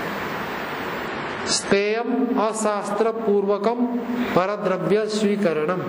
स्तेयम अशास्त्र पूर्वकम परद्रव्य स्वीकरणम।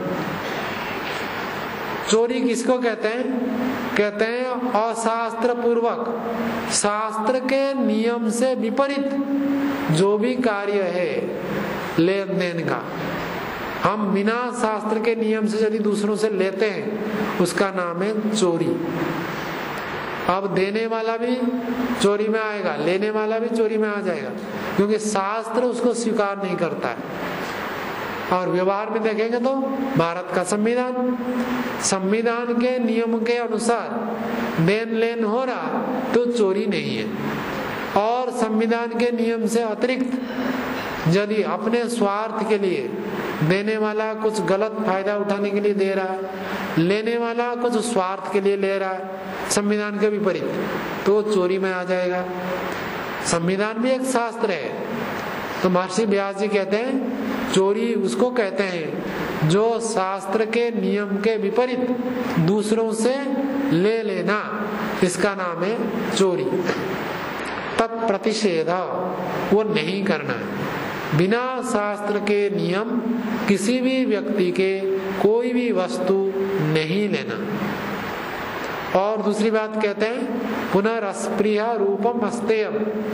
चोरी किसको कहते हैं? कहते हैं अशास्त्र पूर्वक, शास्त्र के नियम से विपरीत जो भी कार्य है लेन देन का, हम बिना शास्त्र के नियम से यदि दूसरों से लेते हैं उसका नाम है चोरी। अब देने वाला भी चोरी में आएगा, लेने वाला भी चोरी में आ जाएगा, क्योंकि शास्त्र उसको स्वीकार नहीं करता है। और व्यवहार में देखेंगे तो भारत का संविधान, संविधान के नियम के अनुसार देन लेन हो रहा तो चोरी नहीं है। और संविधान के नियम से अतिरिक्त यदि अपने स्वार्थ के लिए देने वाला कुछ गलत फायदा उठाने के लिए दे रहा है, लेने वाला कुछ स्वार्थ के लिए ले रहा है संविधान के विपरीत, तो चोरी में आ जाएगा। संविधान भी एक शास्त्र है। तो महर्षि व्यास जी कहते हैं चोरी उसको कहते हैं जो शास्त्र के नियम के विपरीत दूसरों से ले लेना, इसका नाम है चोरी। तत्प्रतिषेध, वो नहीं करना है। बिना शास्त्र के नियम किसी भी व्यक्ति के कोई भी वस्तु नहीं लेना। और दूसरी बात कहते हैं पुनरस्पृह रूपम अस्तेयम,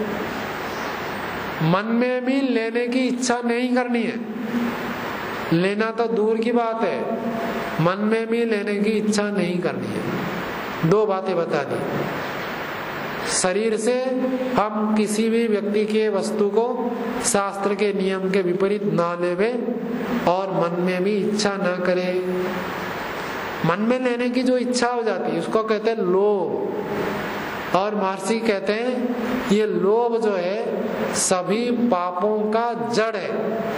मन में भी लेने की इच्छा नहीं करनी है। लेना तो दूर की बात है, मन में भी लेने की इच्छा नहीं करनी है। दो बातें बता दी, शरीर से हम किसी भी व्यक्ति के वस्तु को शास्त्र के नियम के विपरीत ना लेवे और मन में भी इच्छा ना करे। मन में लेने की जो इच्छा हो जाती है उसको कहते हैं लोभ। और महर्षि कहते हैं ये लोभ जो है सभी पापों का जड़ है।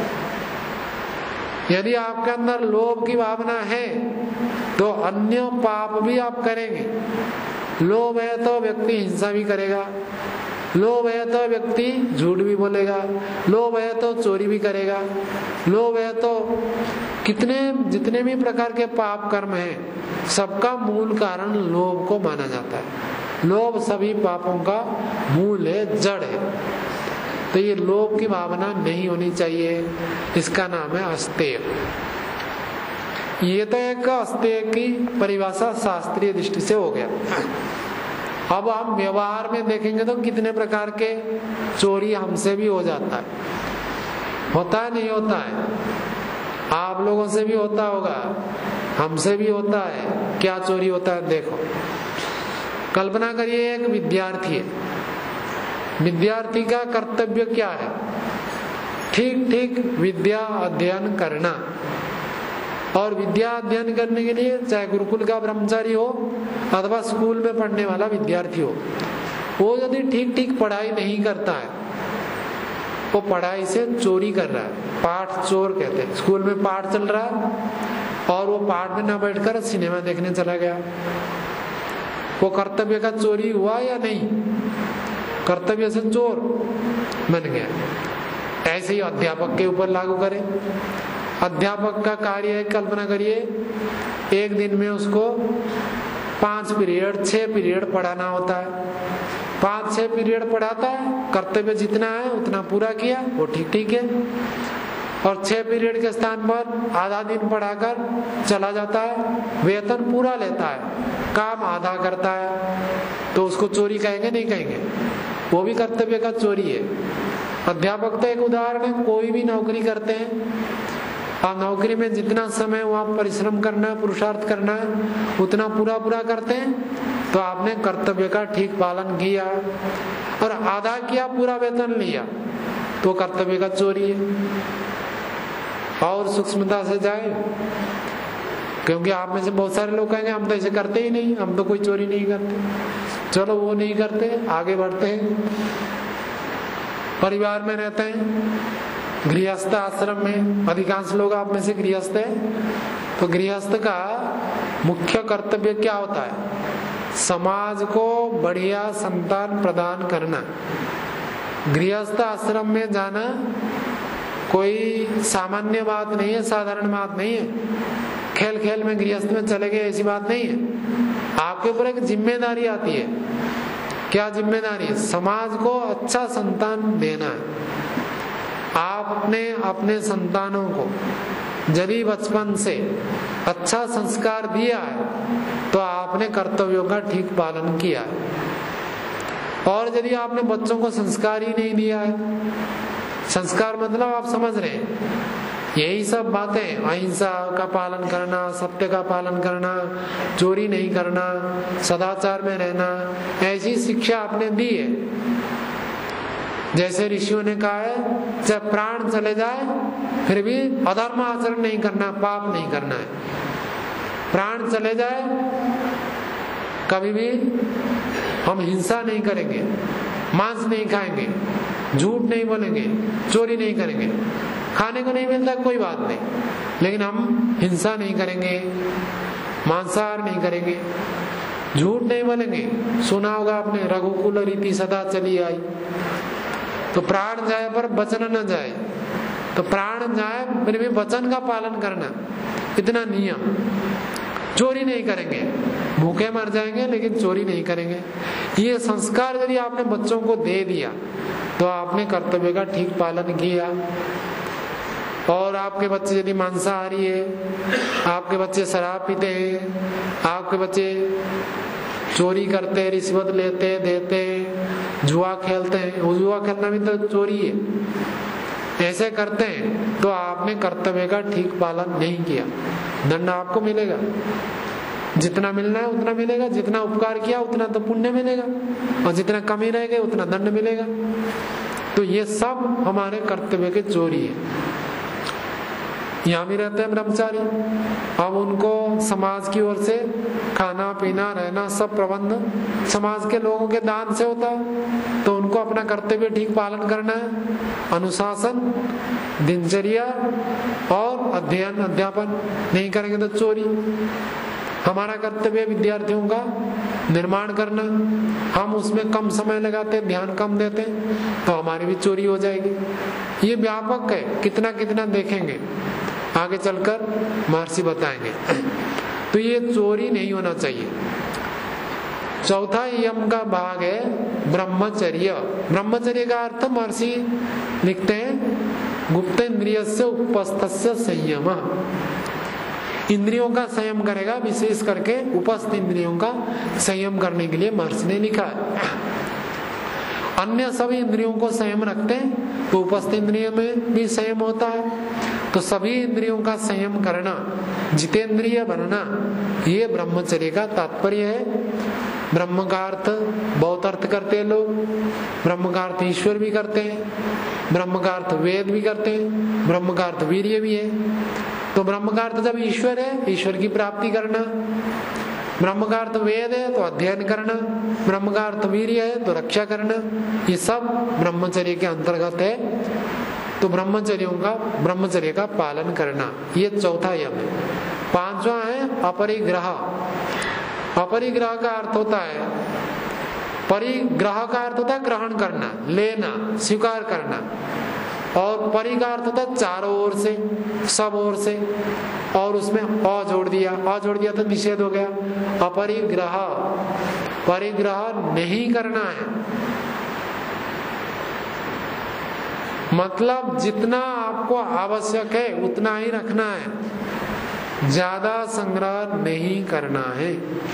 यदि आपके अंदर लोभ की भावना है तो अन्य पाप भी आप करेंगे। लोभ है तो व्यक्ति हिंसा भी करेगा, लोभ है तो व्यक्ति झूठ भी बोलेगा, लोभ है तो चोरी भी करेगा, लोभ है तो कितने जितने भी प्रकार के पाप कर्म हैं सबका मूल कारण लोभ को माना जाता है। लोभ सभी पापों का मूल है, जड़ है। तो ये लोभ की भावना नहीं होनी चाहिए, इसका नाम है अस्तेय। ये तो एक अस्तेय की परिभाषा शास्त्रीय दृष्टि से हो गया। अब हम व्यवहार में देखेंगे तो कितने प्रकार के चोरी हमसे भी हो जाता है। होता है नहीं होता है? आप लोगों से भी होता होगा, हमसे भी होता है। क्या चोरी होता है देखो। कल्पना करिए एक विद्यार्थी है, विद्यार्थी का कर्तव्य क्या है? ठीक ठीक विद्या अध्ययन करना। और विद्या अध्ययन करने के लिए चाहे गुरुकुल का ब्रह्मचारी हो अथवा स्कूल में पढ़ने वाला विद्यार्थी हो, वो यदि ठीक ठीक पढ़ाई नहीं करता है, वो पढ़ाई से चोरी कर रहा है। पाठ चोर कहते हैं। स्कूल में पाठ चल रहा है और वो पाठ में न बैठकर सिनेमा देखने चला गया, वो कर्तव्य का चोरी हुआ या नहीं? कर्तव्य से चोर बन गया। ऐसे ही अध्यापक के ऊपर लागू करें। अध्यापक का कार्य है, कल्पना करिए एक दिन में उसको पांच पीरियड छह पीरियड पढ़ाना होता है। पांच छह पीरियड पढ़ाता है, कर्तव्य जितना है उतना पूरा किया, वो ठीक ठीक है। और छह पीरियड के स्थान पर आधा दिन पढ़ाकर चला जाता है, वेतन पूरा लेता है, काम आधा करता है, तो उसको चोरी कहेंगे नहीं कहेंगे? वो भी कर्तव्य का चोरी है। अध्यापक तो एक उदाहरण है। कोई भी नौकरी करते हैं, आप नौकरी में जितना समय वहां परिश्रम करना है, पुरुषार्थ करना है, उतना पूरा पूरा करते हैं, तो आपने कर्तव्य का ठीक पालन किया। और आधा किया, पूरा वेतन लिया, तो कर्तव्य का चोरी है। और सूक्ष्मता से जाए, क्योंकि आप में से बहुत सारे लोग कहेंगे हम तो ऐसे करते ही नहीं, हम तो कोई चोरी नहीं करते। चलो वो नहीं करते, आगे बढ़ते हैं। परिवार में रहते हैं, गृहस्थ आश्रम में, अधिकांश लोग आप में से गृहस्थ है, तो गृहस्थ का मुख्य कर्तव्य क्या होता है? समाज को बढ़िया संतान प्रदान करना। गृहस्थ आश्रम में जाना कोई सामान्य बात नहीं है, साधारण बात नहीं है। खेल खेल में गृहस्थ में चले गए ऐसी बात नहीं है। आपके ऊपर एक जिम्मेदारी आती है। क्या जिम्मेदारी? समाज को अच्छा संतान देना है। आपने अपने संतानों को यदि बचपन से अच्छा संस्कार दिया है तो आपने कर्तव्यों का ठीक पालन किया है। और यदि आपने बच्चों को संस्कार ही नहीं दिया है, संस्कार मतलब आप समझ रहे हैं, यही सब बातें, अहिंसा का पालन करना, सत्य का पालन करना, चोरी नहीं करना, सदाचार में रहना, ऐसी शिक्षा आपने दी है। जैसे ऋषियों ने कहा है, जब प्राण चले जाए फिर भी अधर्म आचरण नहीं करना, पाप नहीं करना है। प्राण चले जाए कभी भी हम हिंसा नहीं करेंगे, मांस नहीं खाएंगे, झूठ नहीं बोलेंगे, चोरी नहीं करेंगे। खाने को नहीं मिलता कोई बात नहीं, लेकिन हम हिंसा नहीं करेंगे, मांसाहार नहीं करेंगे, झूठ नहीं बोलेंगे। सुना होगा आपने, रघुकुल रीति सदा चली आई। तो प्राण जाए पर वचन न जाए, तो प्राण जाए फिर भी वचन का पालन करना, इतना नियम। चोरी नहीं करेंगे, भूखे मर जाएंगे लेकिन चोरी नहीं करेंगे। ये संस्कार यदि आपने बच्चों को दे दिया तो आपने कर्तव्य का ठीक पालन किया। और आपके बच्चे यदि मांसाहारी है, आपके बच्चे शराब पीते हैं, आपके बच्चे चोरी करते हैं, रिश्वत लेते देते, जुआ खेलते हैं, जुआ खेलना भी तो चोरी है, ऐसे करते हैं तो आपने कर्तव्य का ठीक पालन नहीं किया। दंड आपको मिलेगा, जितना मिलना है उतना मिलेगा, जितना उपकार किया उतना तो पुण्य मिलेगा, और जितना कमी रह गए उतना दंड मिलेगा। तो ये सब हमारे कर्तव्य के चोरी है। यहाँ भी रहते हैं ब्रह्मचारी, अब उनको समाज की ओर से खाना पीना रहना सब प्रबंध समाज के लोगों के दान से होता है, तो उनको अपना कर्तव्य ठीक पालन करना है। अनुशासन, दिनचर्या और अध्ययन अध्यापन नहीं करेंगे तो चोरी। हमारा कर्तव्य विद्यार्थियों का निर्माण करना, हम उसमें कम समय लगाते, ध्यान कम देते तो हमारी भी चोरी हो जाएगी। ये व्यापक है, कितना कितना देखेंगे, आगे चलकर महर्षि बताएंगे। तो ये चोरी नहीं होना चाहिए। चौथा यम का भाग है ब्रह्मचर्य। ब्रह्मचर्य का अर्थ महर्षि लिखते हैं गुप्त इंद्रिय से उपस्थस्य संयम। इंद्रियों का संयम करेगा, विशेष करके उपस्थ इंद्रियों का संयम करने के लिए महर्षि ने लिखा है। अन्य सभी इंद्रियों को संयम रखते हैं तो उपस्थ इंद्रियों में भी संयम होता है। तो सभी इंद्रियों का संयम करना, जितेंद्रिय बनना, ये ब्रह्मचर्य का तात्पर्य है। ब्रह्म का अर्थ बहुत अर्थ करते हैं लोग, ब्रह्म का अर्थ ईश्वर भी करते हैं, ब्रह्म का अर्थ वेद भी करते हैं, ब्रह्म का अर्थ वीर्य भी है। तो ब्रह्म का अर्थ जब ईश्वर है, ईश्वर की प्राप्ति करना, ब्रह्म का अर्थ वेद है तो अध्ययन करना, ब्रह्म का अर्थ वीर्य है तो रक्षा करना, ये सब ब्रह्मचर्य के अंतर्गत है। तो ब्रह्मचर्यों का ब्रह्मचर्य का पालन करना, ये चौथा यम है। पांचवा है अपरिग्रह। अपरिग्रह का अर्थ होता है, परिग्रह का अर्थ होता है ग्रहण करना, लेना, स्वीकार करना, और परि का अर्थ होता है चारों ओर से, सब ओर से, और उसमें अ जोड़ दिया, अ जोड़ दिया तो निषेध हो गया। अपरिग्रह, परिग्रह नहीं करना है, मतलब जितना आपको आवश्यक है उतना ही रखना है, ज्यादा संग्रह नहीं करना है।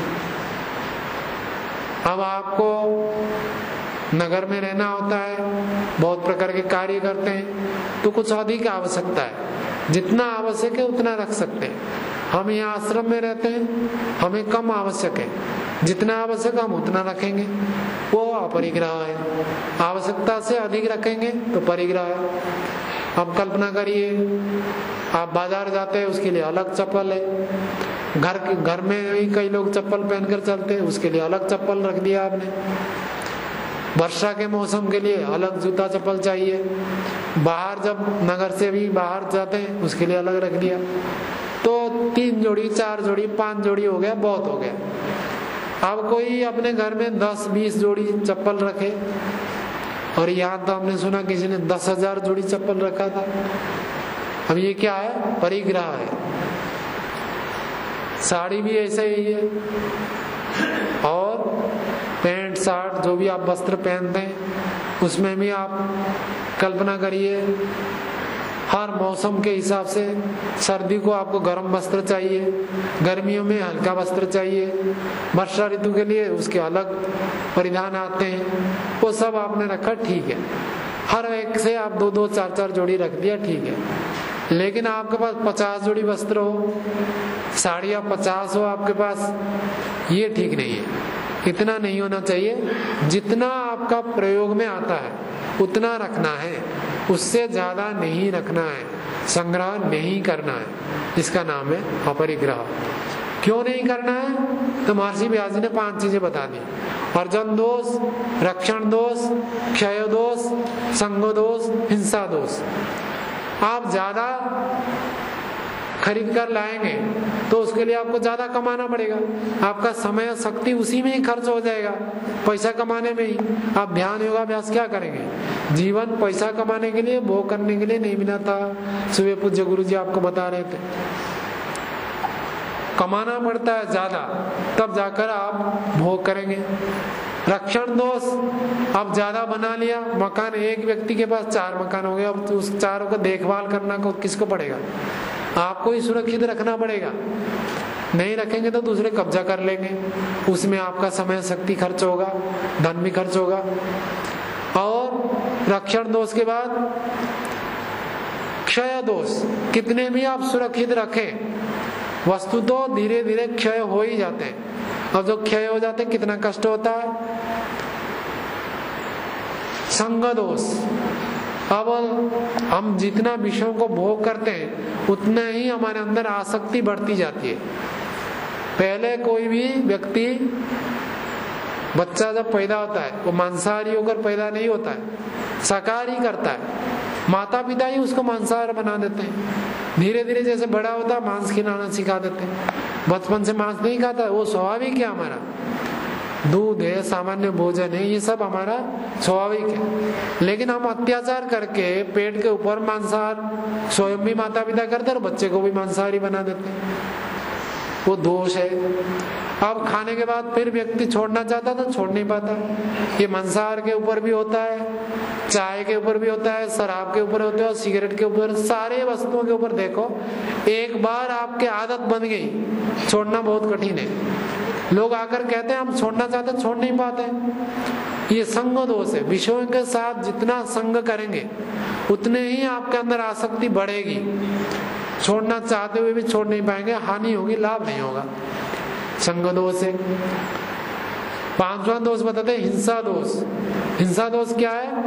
अब आपको नगर में रहना होता है, बहुत प्रकार के कार्य करते हैं, तो कुछ अधिक आवश्यकता है, जितना आवश्यक है उतना रख सकते हैं। हम यहाँ आश्रम में रहते हैं, हमें कम आवश्यक है, जितना आवश्यक हम उतना रखेंगे, वो अपरिग्रह है। आवश्यकता से अधिक रखेंगे तो परिग्रह है। अब कल्पना करिए, आप बाजार जाते हैं, उसके लिए अलग चप्पल है। घर घर में भी कई लोग चप्पल पहनकर चलते हैं, उसके लिए अलग चप्पल रख दिया आपने। वर्षा के मौसम के लिए अलग जूता चप्पल चाहिए। बाहर जब नगर से भी बाहर जाते हैं, उसके लिए अलग रख दिया। तो तीन जोड़ी, चार जोड़ी, पांच जोड़ी हो गया, बहुत हो गया। अब कोई अपने घर में दस बीस जोड़ी चप्पल रखे, और यहाँ तो हमने सुना किसी ने दस हजार जोड़ी चप्पल रखा था। अब ये क्या है? परिग्रह है। साड़ी भी ऐसा ही है, और पैंट शर्ट जो भी आप वस्त्र पहनते हैं उसमें भी आप कल्पना करिए, हर मौसम के हिसाब से सर्दी को आपको गर्म वस्त्र चाहिए, गर्मियों में हल्का वस्त्र चाहिए, वर्षा ऋतु के लिए उसके अलग परिधान आते हैं, वो सब आपने रखा, ठीक है। हर एक से आप दो दो चार चार जोड़ी रख दिया, ठीक है। लेकिन आपके पास पचास जोड़ी वस्त्र हो, साड़ियाँ पचास हो आपके पास, ये ठीक नहीं है। इतना नहीं होना चाहिए। जितना आपका प्रयोग में आता है उतना रखना है, उससे ज्यादा नहीं रखना है, संग्रह नहीं करना है। इसका नाम है अपरिग्रह। क्यों नहीं करना है? तो महर्षि व्यास जी ने पांच चीजें बता दी। अर्जन दोष, रक्षण दोष, क्षय दोष, संग दोष, हिंसा दोष। आप ज्यादा खरीद कर लाएंगे तो उसके लिए आपको ज्यादा कमाना पड़ेगा, आपका समय शक्ति उसी में ही खर्च हो जाएगा, पैसा कमाने में ही। आप ध्यान योगाभ्यास क्या करेंगे? जीवन पैसा कमाने के लिए, भोग करने के लिए नहीं मिला था। सुबह पूज्य गुरु जी आपको बता रहे थे, कमाना पड़ता है ज्यादा, तब जाकर आप भोग करेंगे। रक्षण दोष, अब ज्यादा बना लिया मकान, एक व्यक्ति के पास चार मकान हो गया, अब उस चारों को देखभाल करना को किसको पड़ेगा? आपको ही सुरक्षित रखना पड़ेगा। नहीं रखेंगे तो दूसरे कब्जा कर लेंगे, उसमें आपका समय शक्ति खर्च होगा, धन भी खर्च होगा। और रक्षण दोष के बाद क्षय दोष, कितने भी आप सुरक्षित रखें वस्तु तो धीरे धीरे क्षय हो ही जाते हैं। अब जो क्षय हो जाते हैं कितना कष्ट होता है। संग दोष, अब हम जितना विषयों को भोग करते हैं उतना ही हमारे अंदर आसक्ति बढ़ती जाती है। पहले कोई भी व्यक्ति, बच्चा जब पैदा होता है वो मांसाहारी होकर पैदा नहीं होता है, शाकाहारी करता है। माता पिता ही उसको मांसाहार बना देते हैं। धीरे धीरे जैसे बड़ा होता है मांस खिलाना सिखा देते हैं। बचपन से मांस नहीं खाता, वो स्वाभाविक है, हमारा दूध है, सामान्य भोजन है, ये सब हमारा स्वाभाविक है। लेकिन हम अत्याचार करके पेट के ऊपर मांसाहार स्वयं भी माता पिता करते हैं और बच्चे को भी मांसाहारी बना देते हैं, वो दोष है। अब खाने के बाद फिर व्यक्ति छोड़ना चाहता तो छोड़ नहीं पाता। ये मांसाहार के ऊपर भी होता है, चाय के ऊपर भी होता है, शराब के ऊपर होता है, सिगरेट के ऊपर, सारे वस्तुओं के ऊपर देखो। एक बार आपके आदत बन गई, छोड़ना बहुत कठिन है। लोग आकर कहते हैं हम छोड़ना चाहते, छोड़ नहीं पाते। ये संग दोष है। विषयों के साथ जितना संग करेंगे उतने ही आपके अंदर आसक्ति बढ़ेगी। छोड़ना चाहते हुए भी छोड़ नहीं पाएंगे, हानि होगी, लाभ नहीं होगा। संग दोष है। पांचवा दोष बताते हैं हिंसा दोष। हिंसा दोष क्या है?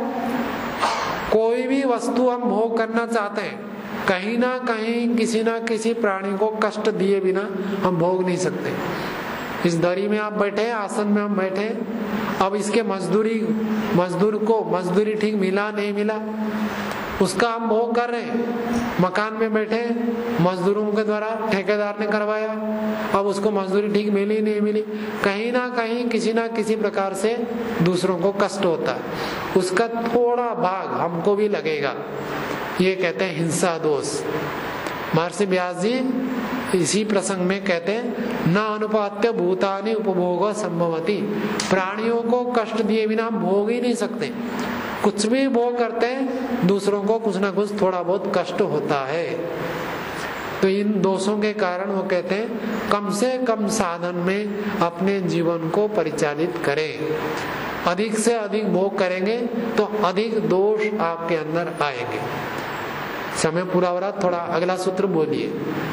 कोई भी वस्तु हम भोग करना चाहते हैं, कहीं ना कहीं किसी ना किसी प्राणी को कष्ट दिए बिना हम भोग नहीं सकते। इस दरी में आप बैठे, आसन में हम बैठे, अब इसके मजदूरी मजदूर को मजदूरी ठीक मिला नहीं मिला, उसका हम भोग कर रहे हैं। मकान में बैठे, मजदूरों के द्वारा ठेकेदार ने करवाया, अब उसको मजदूरी ठीक मिली नहीं मिली, कहीं ना कहीं किसी ना किसी प्रकार से दूसरों को कष्ट होता है, उसका थोड़ा भाग हमको भी लगेगा। ये कहते हैं हिंसा दोष। महर्षि व्यास जी इसी प्रसंग में कहते हैं न अनुपात्य भूतानि उपभोग संभवति। प्राणियों को कष्ट दिए बिना हम भोग ही नहीं सकते। कुछ भी भोग करते हैं दूसरों को कुछ ना कुछ थोड़ा बहुत कष्ट होता है। तो इन दोषों के कारण वो कहते हैं कम से कम साधन में अपने जीवन को परिचालित करें। अधिक से अधिक भोग करेंगे तो अधिक दोष आपके अंदर आएंगे। समय पूरा हो रहा, थोड़ा अगला सूत्र बोलिए।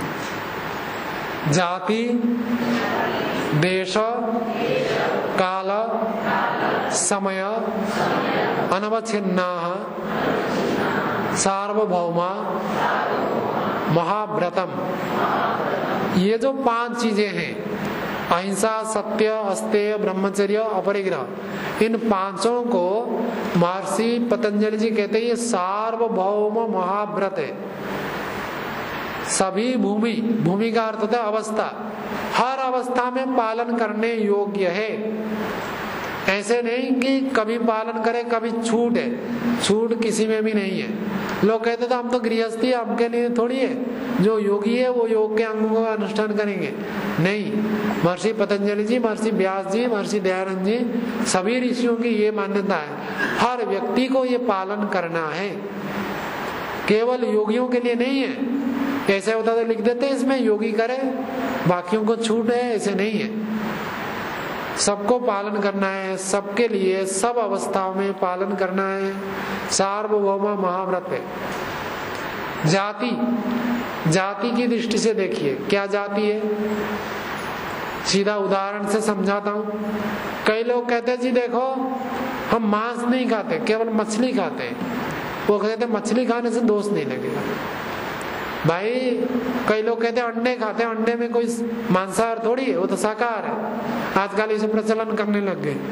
जाति, देश, काल, समय, अनवच्छिन्नाः सार्वभौमा, महाव्रतम, ये जो पांच चीजें हैं, अहिंसा, सत्य, अस्तेय, ब्रह्मचर्य, अपरिग्रह, इन पांचों को महर्षि पतंजलि जी कहते हैं ये सार्वभौम महाव्रत है। सभी भूमि, भूमि का अर्थ होता है अवस्था, हर अवस्था में पालन करने योग्य है। ऐसे नहीं कि कभी पालन करे कभी छूट है, छूट किसी में भी नहीं है। लोग कहते तो हम तो गृहस्थी, हमके लिए थोड़ी है, जो योगी है वो योग के अंगों का अनुष्ठान करेंगे, नहीं। महर्षि पतंजलि जी, महर्षि व्यास जी, महर्षि दयानंद जी, सभी ऋषियों की ये मान्यता है, हर व्यक्ति को ये पालन करना है, केवल योगियों के लिए नहीं है। ऐसे होता तो लिख देते इसमें योगी करे बाकियों को छूट है, ऐसे नहीं है। सबको पालन करना है, सबके लिए सब अवस्थाओं में पालन करना है। सार्वभौम महाव्रत है। जाति, जाति की दृष्टि से देखिए क्या जाति है, सीधा उदाहरण से समझाता हूँ। कई लोग कहते हैं जी देखो हम मांस नहीं खाते, केवल मछली खाते हैं। वो कहते हैं मछली खाने से दोष नहीं लगेगा। भाई कई लोग कहते हैं अंडे खाते हैं, अंडे में कोई मांसाहार थोड़ी है, वो तो शाकाहार है। आजकल इसे प्रचलन करने लग गए।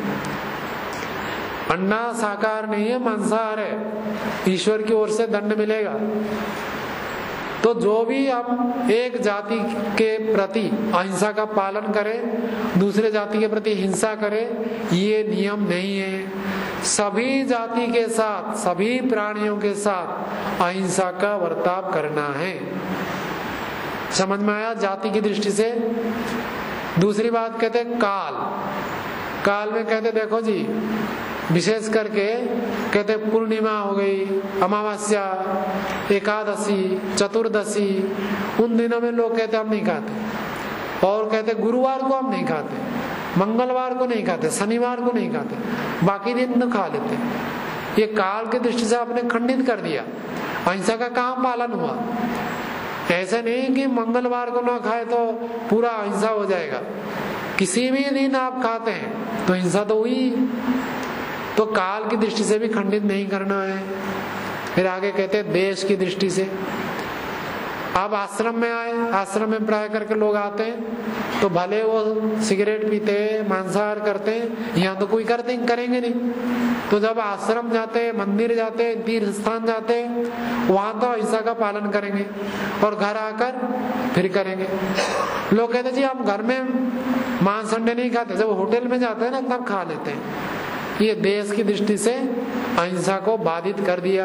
अंडा शाकाहार नहीं है, मांसाहार है, ईश्वर की ओर से दंड मिलेगा। तो जो भी हम एक जाति के प्रति अहिंसा का पालन करें, दूसरे जाति के प्रति हिंसा करें, ये नियम नहीं है। सभी जाति के साथ, सभी प्राणियों के साथ अहिंसा का बर्ताव करना है। समझ में आया जाति की दृष्टि से। दूसरी बात कहते हैं काल। काल में कहते देखो जी, विशेष करके कहते पूर्णिमा हो गई, अमावस्या, एकादशी, चतुर्दशी, उन दिनों में लोग कहते हम नहीं खाते। और कहते गुरुवार को हम नहीं खाते, मंगलवार को नहीं खाते, शनिवार को नहीं खाते, बाकी दिन तो खा लेते। ये काल की दृष्टि से आपने खंडित कर दिया। अहिंसा का कहाँ पालन हुआ? ऐसा नहीं कि मंगलवार को ना खाए तो पूरा अहिंसा हो जाएगा। किसी भी दिन आप खाते हैं तो हिंसा तो हुई। तो काल की दृष्टि से भी खंडित नहीं करना है। फिर आगे कहते हैं देश की दृष्टि से। अब आश्रम में आए, आश्रम में प्राय करके लोग आते हैं तो भले वो सिगरेट पीते हैं, मांसाहार करते हैं, यहाँ तो कोई करते करेंगे नहीं। तो जब आश्रम जाते हैं, मंदिर जाते हैं, तीर्थ स्थान जाते हैं, वहां तो अहिंसा का पालन करेंगे और घर आकर फिर करेंगे। लोग कहते जी हम घर में मांस अंडे नहीं खाते, जब होटल में जाते हैं ना तब खा लेते हैं। ये देश की दृष्टि से अहिंसा को बाधित कर दिया।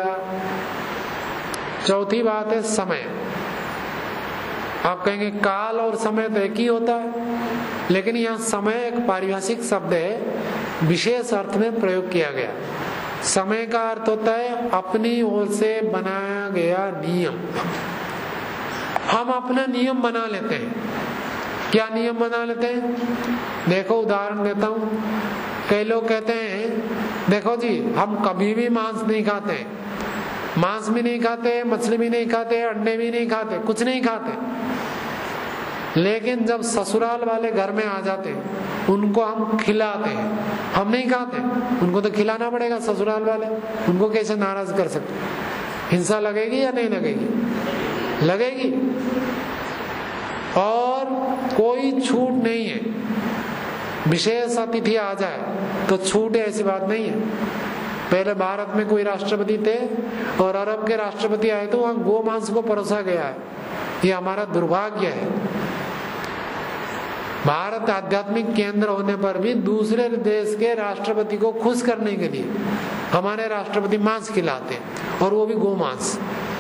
चौथी बात है समय। आप कहेंगे काल और समय तो एक ही होता है, लेकिन यहाँ समय एक पारिभाषिक शब्द है, विशेष अर्थ में प्रयोग किया गया। समय का अर्थ होता है अपनी ओर से बनाया गया नियम। हम अपना नियम बना लेते हैं। क्या नियम बना लेते हैं? देखो उदाहरण देता हूँ। कई लोग कहते हैं देखो जी हम कभी भी मांस नहीं खाते, मांस भी नहीं खाते, मछली भी नहीं खाते, अंडे भी नहीं खाते, कुछ नहीं खाते। लेकिन जब ससुराल वाले घर में आ जाते हैं उनको हम खिलाते हैं, हम नहीं खाते। उनको तो खिलाना पड़ेगा ससुराल वाले, उनको कैसे नाराज कर सकते? हिंसा लगेगी या नहीं लगेगी? लगेगी। और कोई छूट नहीं है। विशेष अतिथि आ जाए तो छूट है ऐसी बात नहीं है। पहले भारत में कोई राष्ट्रपति थे और अरब के राष्ट्रपति आए तो वहां गो मांस को परोसा गया है। ये हमारा दुर्भाग्य है। भारत आध्यात्मिक केंद्र होने पर भी दूसरे देश के राष्ट्रपति को खुश करने के लिए हमारे राष्ट्रपति मांस खिलाते हैं, और वो भी गो मांस।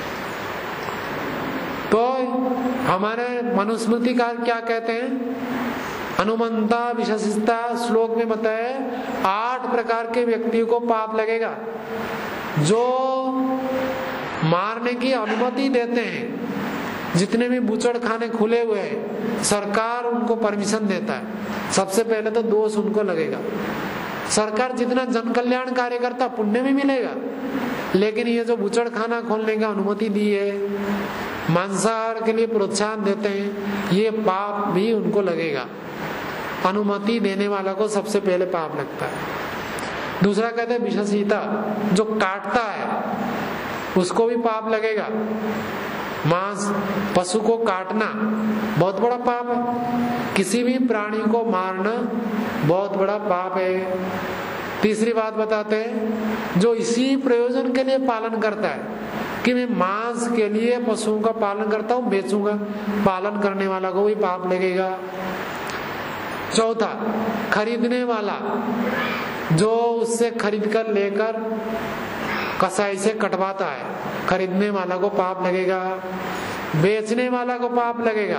तो हमारे मनुस्मृतिकार क्या कहते हैं? अनुमंता विशेषता श्लोक में बताया आठ प्रकार के व्यक्तियों को पाप लगेगा। जो मारने की अनुमति देते हैं, जितने भी बुचड़ खाने खुले हुए हैं सरकार उनको परमिशन देता है, सबसे पहले तो दोष उनको लगेगा। सरकार जितना जन कल्याण कार्य करता पुण्य भी मिलेगा, लेकिन ये जो बुचड़ खाना खोलने का अनुमति दी है, मांसाहार के लिए प्रोत्साहन देते हैं, ये पाप भी उनको लगेगा। अनुमति देने वाला को सबसे पहले पाप लगता है। दूसरा कहते हैं विषसीता, जो काटता है, उसको भी पाप लगेगा। मांस, पशु को काटना बहुत बड़ा पाप है। किसी भी प्राणी को मारना बहुत बड़ा पाप है। तीसरी बात बताते हैं, जो इसी प्रयोजन के लिए पालन करता है कि मैं मांस के लिए पशुओं का पालन करता हूं, बेचूंगा, पालन करने वाला को भी पाप लगेगा। चौथा, खरीदने वाला जो उससे खरीद कर लेकर कसाई से कटवाता है, खरीदने वाला को पाप लगेगा। बेचने वाला को पाप लगेगा।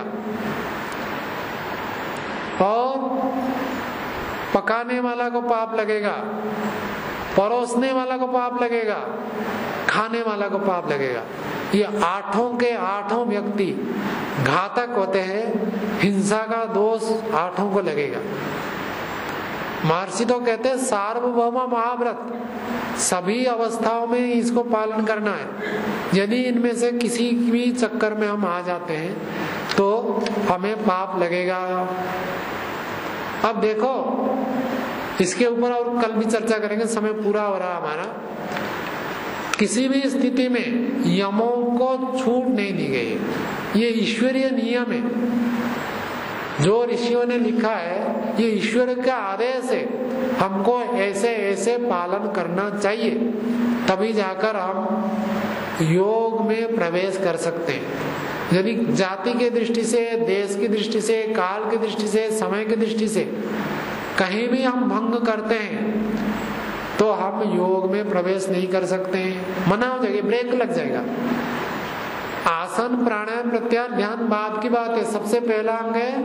और पकाने वाला को पाप लगेगा। परोसने वाला को पाप लगेगा। खाने वाला को पाप लगेगा। ये आठों के आठों व्यक्ति घातक होते हैं। हिंसा का दोष आठों को लगेगा। महर्षि तो कहते हैं सार्वभौम महाव्रत, सभी अवस्थाओं में इसको पालन करना है। यदि इनमें से किसी भी चक्कर में हम आ जाते हैं तो हमें पाप लगेगा। अब देखो, इसके ऊपर और कल भी चर्चा करेंगे, समय पूरा हो रहा हमारा। किसी भी स्थिति में यमों को छूट नहीं दी गई। ये ईश्वरीय नियम है। जो ऋषियों ने लिखा है ये ईश्वर का आदेश है। हमको ऐसे ऐसे पालन करना चाहिए, तभी जाकर हम योग में प्रवेश कर सकते हैं। यदि जाति की दृष्टि से, देश की दृष्टि से, काल की दृष्टि से, समय की दृष्टि से कहीं भी हम भंग करते हैं तो हम योग में प्रवेश नहीं कर सकते हैं। मना हो जाएगी, ब्रेक लग जाएगा। आसन, प्राणायाम, प्रत्याहार, ध्यान बाद की बात है। सबसे पहला अंग है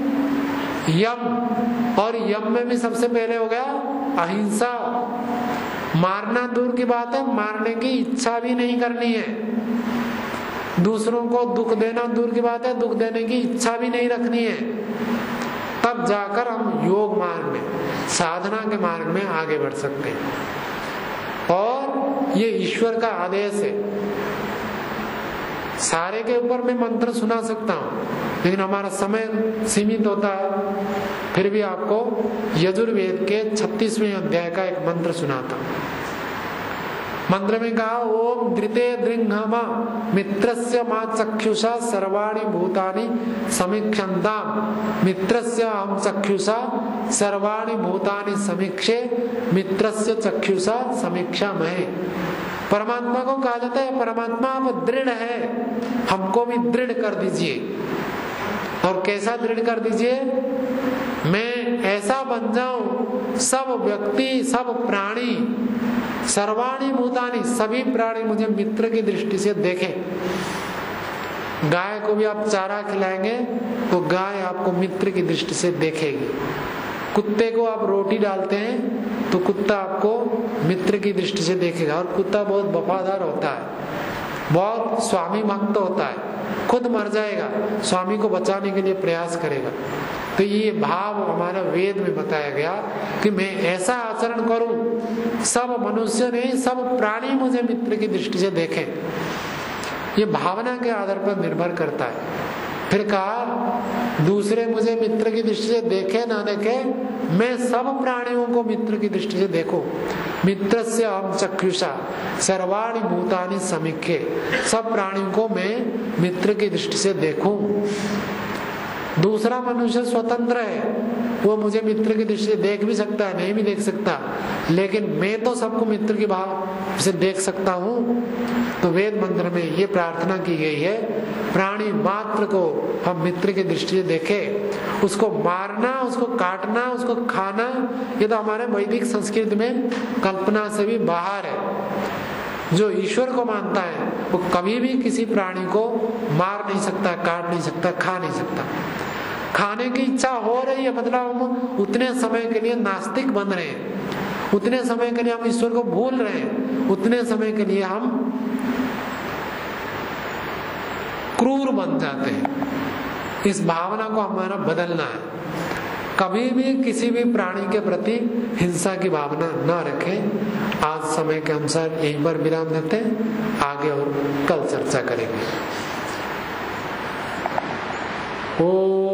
यम, और यम में भी सबसे पहले हो गया अहिंसा। मारना दूर की बात है, मारने की इच्छा भी नहीं करनी है। दूसरों को दुख देना दूर की बात है, दुख देने की इच्छा भी नहीं रखनी है। तब जाकर हम योग मार्ग में, साधना के मार्ग में आगे बढ़ सकते हैं। और ये ईश्वर का आदेश है। सारे के ऊपर मैं मंत्र सुना सकता हूँ, लेकिन हमारा समय सीमित होता है। फिर भी आपको यजुर्वेद के छत्तीसवें अध्याय का एक मंत्र सुनाता हूँ। मंत्र में कहा, ओम धृते दृंघमा मित्रस्य मा चक्षुषा सर्वाणि भूतानि समीक्षन्ताम मित्रस्य हम चक्षुषा सर्वाणि भूतानि समीक्षे मित्रस्य चक्षुषा समीक्षा महे। परमात्मा को कहा जाता है परमात्मा अब दृढ़ है, हमको भी दृढ़ कर दीजिए। और कैसा दृढ़ कर दीजिए? मैं ऐसा बन जाऊं सब व्यक्ति, सब प्राणी, सर्वाणि भूतानि, सभी प्राणी मुझे मित्र की दृष्टि से देखें। गाय को भी आप चारा खिलाएंगे तो गाय आपको मित्र की दृष्टि से देखेगी। कुत्ते को आप रोटी डालते हैं तो कुत्ता आपको मित्र की दृष्टि से देखेगा। और कुत्ता बहुत वफादार होता है, बहुत स्वामी भक्त होता है, खुद मर जाएगा, स्वामी को बचाने के लिए प्रयास करेगा। तो ये भाव हमारा वेद में बताया गया कि मैं ऐसा आचरण करूं सब मनुष्य नहीं, सब प्राणी मुझे मित्र की दृष्टि से देखें। ये भावना के आधार पर निर्भर करता है। फिर कहा दूसरे मुझे मित्र की दृष्टि से देखे ना देखे, मैं सब प्राणियों को मित्र की दृष्टि से देखो। मित्रस्य अहं चक्षुषा सर्वाणि भूतानि समीक्षे, सब प्राणियों को मैं मित्र की दृष्टि से देखूं। दूसरा मनुष्य स्वतंत्र है, वो मुझे मित्र की दृष्टि से देख भी सकता है, नहीं भी देख सकता, लेकिन मैं तो सबको मित्र की भाव से देख सकता हूँ। तो वेद मंत्र में ये प्रार्थना की गई है, प्राणी मात्र को हम मित्र की दृष्टि से देखें। उसको मारना, उसको काटना, उसको खाना, ये तो हमारे वैदिक संस्कृति में कल्पना से भी बाहर है। जो ईश्वर को मानता है वो कभी भी किसी प्राणी को मार नहीं सकता, काट नहीं सकता, खा नहीं सकता। खाने की इच्छा हो रही है मतलब हम उतने समय के लिए नास्तिक बन रहे हैं, उतने समय के लिए हम ईश्वर को भूल रहे हैं, उतने समय के लिए हम क्रूर बन जाते हैं। इस भावना को हमारा बदलना है। कभी भी किसी भी प्राणी के प्रति हिंसा की भावना न रखें। आज समय के अनुसार यहीं पर विराम देते हैं, आगे और कल चर्चा करेंगे। ओ